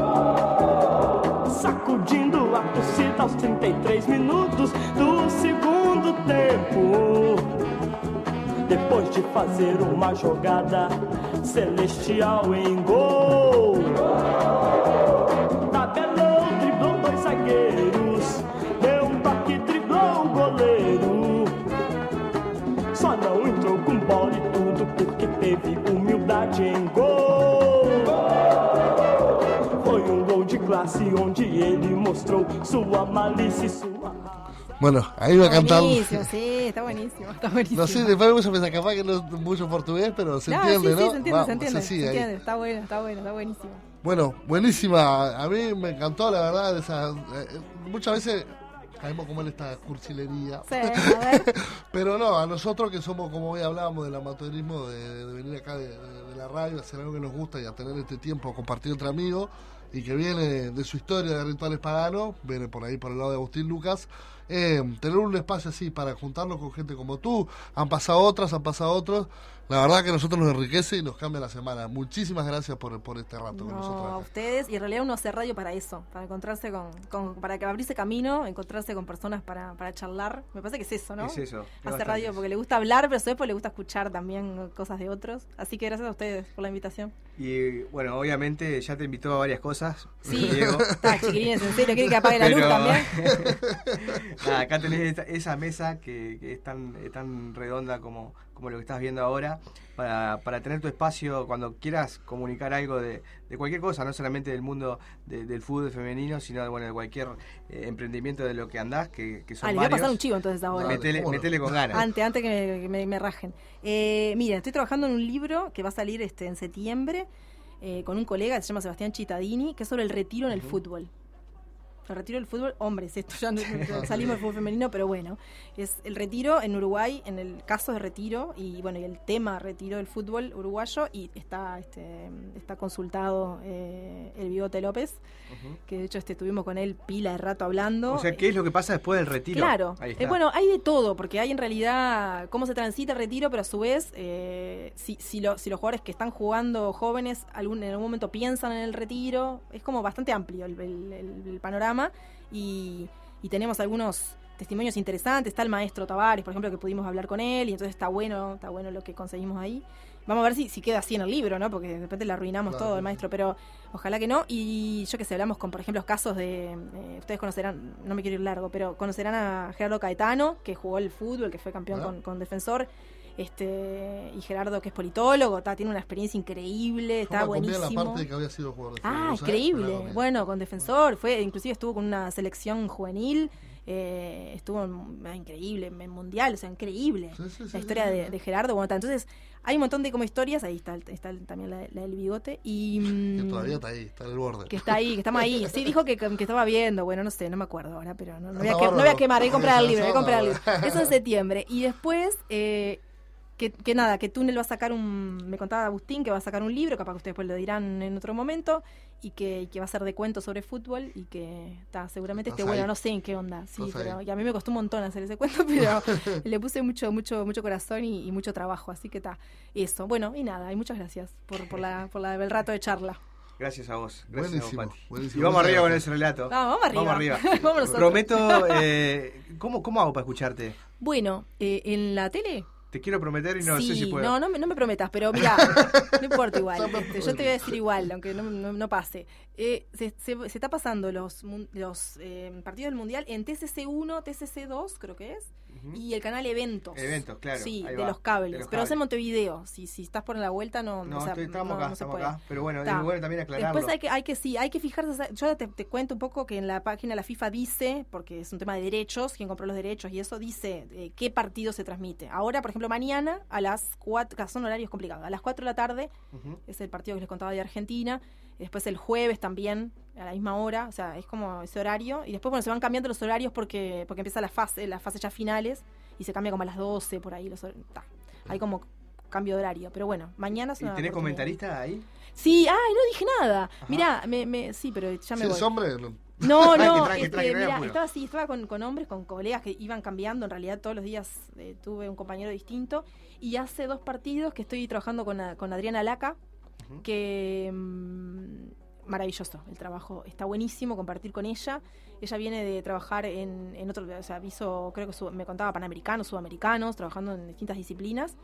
Sacudindo a torcida aos 33 minutos do segundo tempo, depois de fazer uma jogada celestial em gol. Tabelou, driblou dois zagueiros, deu um toque, driblou o goleiro. Só não entrou com bola e tudo porque teve humildade em gol. Foi um gol de classe onde ele mostrou sua malícia e sua... Bueno, ahí va cantando. Buenísimo, sí, está buenísimo. No sé, después me pensar capaz que no es mucho portugués, pero se entiende, sí, ¿no? Sí, se entiende, Vamos, se entiende. sí, Se ahí. entiende. Está buenísimo. Bueno, buenísima. A mí me encantó, la verdad. Muchas veces caemos como en esta cursilería. Sí, a ver. Pero no, a nosotros que somos, como hoy hablábamos, del amateurismo, de venir acá de la radio, hacer algo que nos gusta y a tener este tiempo compartido entre amigos, y que viene de su historia de Rituales Paganos, viene por ahí por el lado de Agustín Lucas, tener un espacio así para juntarnos con gente como tú. Han pasado otros, la verdad que a nosotros nos enriquece y nos cambia la semana. Muchísimas gracias por este rato con nosotros No, a acá. ustedes, y en realidad uno hace radio para eso, para encontrarse para que abrirse camino, encontrarse con personas para charlar. Me parece que es eso, ¿no? Es eso. Hace radio porque le gusta hablar, pero después le gusta escuchar también cosas de otros. Así que gracias a ustedes por la invitación. Y bueno, obviamente ya te invitó a varias cosas. Sí, Diego. chiquilines, en serio, quieren que apague la luz Pero- también. Nada, acá tenés esa mesa que es tan redonda como lo que estás viendo ahora, para tener tu espacio cuando quieras comunicar algo de cualquier cosa, no solamente del mundo del fútbol femenino, sino de cualquier emprendimiento de lo que andás, que son le voy a varios. pasar un chivo entonces ahora. Metele con ganas. Antes que me rajen. Mira, estoy trabajando en un libro que va a salir en septiembre con un colega que se llama Sebastián Cittadini, que es sobre el retiro en el fútbol. El retiro del fútbol, hombres, esto ya no salimos del fútbol femenino, pero bueno, es el retiro en Uruguay, en el caso de retiro, y bueno, y el tema retiro del fútbol uruguayo, y está consultado el Bigote López, que de hecho estuvimos con él pila de rato hablando. O sea, ¿qué es lo que pasa después del retiro? Claro, Ahí está. bueno, hay de todo, porque hay en realidad cómo se transita el retiro, pero a su vez, si los jugadores que están jugando jóvenes en algún momento piensan en el retiro, es como bastante amplio el panorama. Y tenemos algunos testimonios interesantes. Está el maestro Tavares, por ejemplo, que pudimos hablar con él, y entonces está bueno lo que conseguimos ahí. Vamos a ver si queda así en el libro, ¿no? Porque de repente le arruinamos todo el maestro, pero ojalá que no. Y yo que sé, hablamos con, por ejemplo, casos de... ustedes conocerán, no me quiero ir largo, pero conocerán a Gerardo Caetano, que jugó el fútbol, que fue campeón con Defensor. Y Gerardo, que es politólogo, tiene una experiencia increíble, está buenísimo. La parte de que había sido jugador de fútbol, increíble. Bueno, con Defensor, inclusive estuvo con una selección juvenil, estuvo increíble en Mundial, o sea, increíble. La historia de Gerardo, bueno, entonces hay un montón de como historias, ahí está también la del Bigote, y que todavía está ahí, está en el borde. Que está ahí, que estamos ahí. Sí, dijo que estaba viendo, bueno, no sé, no me acuerdo ahora, pero no voy a quemar, voy a comprar el libro, Eso en septiembre. Y después... Que Túnel va a sacar me contaba Agustín que va a sacar un libro, capaz que ustedes después lo dirán en otro momento, y que va a ser de cuentos sobre fútbol, y que seguramente esté bueno, no sé en qué onda, sí, pero y a mí me costó un montón hacer ese cuento, pero le puse mucho corazón y mucho trabajo, así que eso. Bueno, y nada, y muchas gracias por el rato de charla. Gracias a vos. Buenísimo, a vos, Pati. Buenísimo. Y vamos arriba con ese relato. Vamos arriba. Vamos nosotros. Prometo, ¿cómo hago para escucharte? Bueno, en la tele... Te quiero prometer y no sé si puedo. No me prometas, pero mira, no importa igual. Yo te voy a decir igual, aunque no pase. Se está pasando los partidos del Mundial en TCC1, TCC2, creo que es, y el canal Eventos. Eventos, claro. Sí, de los cables. Pero es en Montevideo. Si estás por la vuelta, no se puede. Acá. Pero bueno, es bueno también aclararlo. Después hay que fijarse. Yo te cuento un poco que en la página de la FIFA dice, porque es un tema de derechos, quien compró los derechos, y eso dice qué partido se transmite. Ahora, por ejemplo, mañana a las 4, son horarios complicados, a las 4 de la tarde es el partido que les contaba de Argentina, y después el jueves también a la misma hora, o sea, es como ese horario, y después se van cambiando los horarios porque empieza la fase ya finales, y se cambia como a las 12 por ahí, hay como cambio de horario, pero bueno, mañana ¿Y tenés comentarista ahí? Sí, no dije nada. Mirá, sí, pero ya me voy. ¿Es hombre? No, estaba con hombres, con colegas que iban cambiando, en realidad todos los días tuve un compañero distinto, y hace 2 partidos que estoy trabajando con Adriana Laca, que maravilloso, el trabajo está buenísimo, compartir con ella. Ella viene de trabajar en otro, o sea, creo que me contaba panamericanos, sudamericanos, trabajando en distintas disciplinas,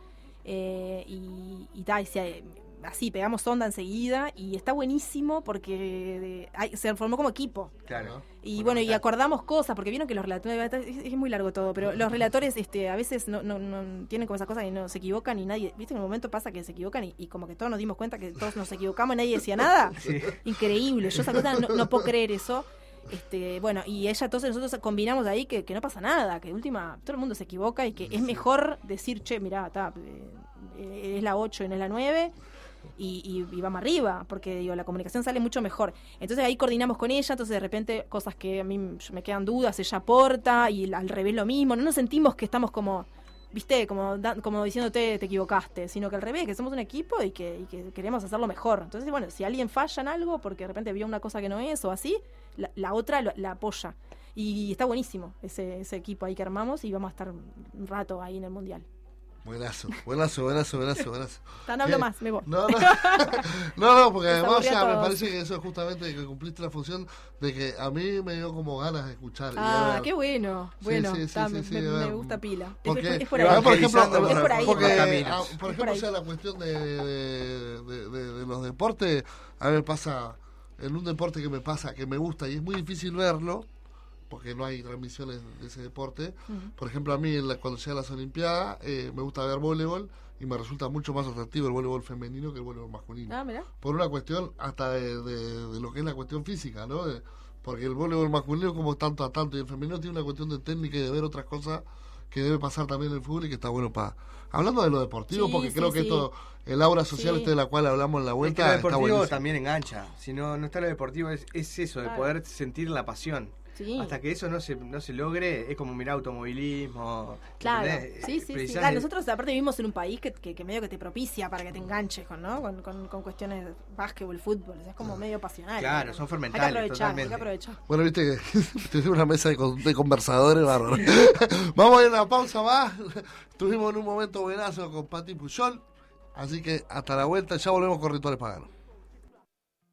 así pegamos onda enseguida, y está buenísimo porque se formó como equipo. Claro. Y bueno, y acordamos cosas, porque vieron que los relatores, es muy largo todo, pero los relatores a veces no tienen como esa cosa que no se equivocan, y nadie, viste, en un momento pasa que se equivocan y como que todos nos dimos cuenta que todos nos equivocamos y nadie decía nada. Sí. Increíble, yo esa cosa no puedo creer eso. Bueno, y ella, entonces nosotros combinamos ahí que no pasa nada, que de última todo el mundo se equivoca, y que es mejor decir, che, mirá, es la 8 y no es la 9, y vamos arriba, porque la comunicación sale mucho mejor. Entonces ahí coordinamos con ella, entonces de repente cosas que a mí me quedan dudas, ella aporta, y al revés lo mismo, no nos sentimos que estamos como, viste, como diciéndote te equivocaste, sino que al revés, que somos un equipo y que queremos hacerlo mejor. Entonces, bueno, si alguien falla en algo porque de repente vio una cosa que no es o así, la otra la apoya. Y está buenísimo ese equipo ahí que armamos, y vamos a estar un rato ahí en el Mundial. Buenazo. No hablo más, me voy. No, porque además me parece que eso es justamente que cumpliste la función de que a mí me dio como ganas de escuchar. Qué bueno. Bueno, sí, me gusta pila. Porque, es por ahí. Por ejemplo, Es por ahí. la cuestión de los deportes, a mí me pasa, en un deporte que me gusta y es muy difícil verlo, porque no hay transmisiones de ese deporte. Por ejemplo, a mí cuando llegan las Olimpiadas me gusta ver voleibol y me resulta mucho más atractivo el voleibol femenino que el voleibol masculino. Ah, mirá. Por una cuestión hasta de lo que es la cuestión física, ¿no? Porque el voleibol masculino como tanto a tanto y el femenino tiene una cuestión de técnica y de ver otras cosas que debe pasar también en el fútbol y que está bueno para... Hablando de lo deportivo, porque creo que esto, el aura social de la cual hablamos en la vuelta, es que lo deportivo está buenísimo. también engancha. Si no está lo deportivo, es eso, de poder sentir la pasión. Sí. Hasta que eso no se logre, es como mirar automovilismo. Claro, ¿entendés? sí. Precisás Claro, nosotros aparte vivimos en un país que medio que te propicia para que te enganches con cuestiones de básquetbol, fútbol, o sea, es como medio pasional. Claro, ¿no? son fermentales, hay que totalmente. aprovechar. Bueno, viste que tenemos una mesa de conversadores bárbaros. Vamos a ir a una pausa más. Estuvimos en un momento buenazo con Pati Puyol. Así que hasta la vuelta, ya volvemos con Rituales Paganos.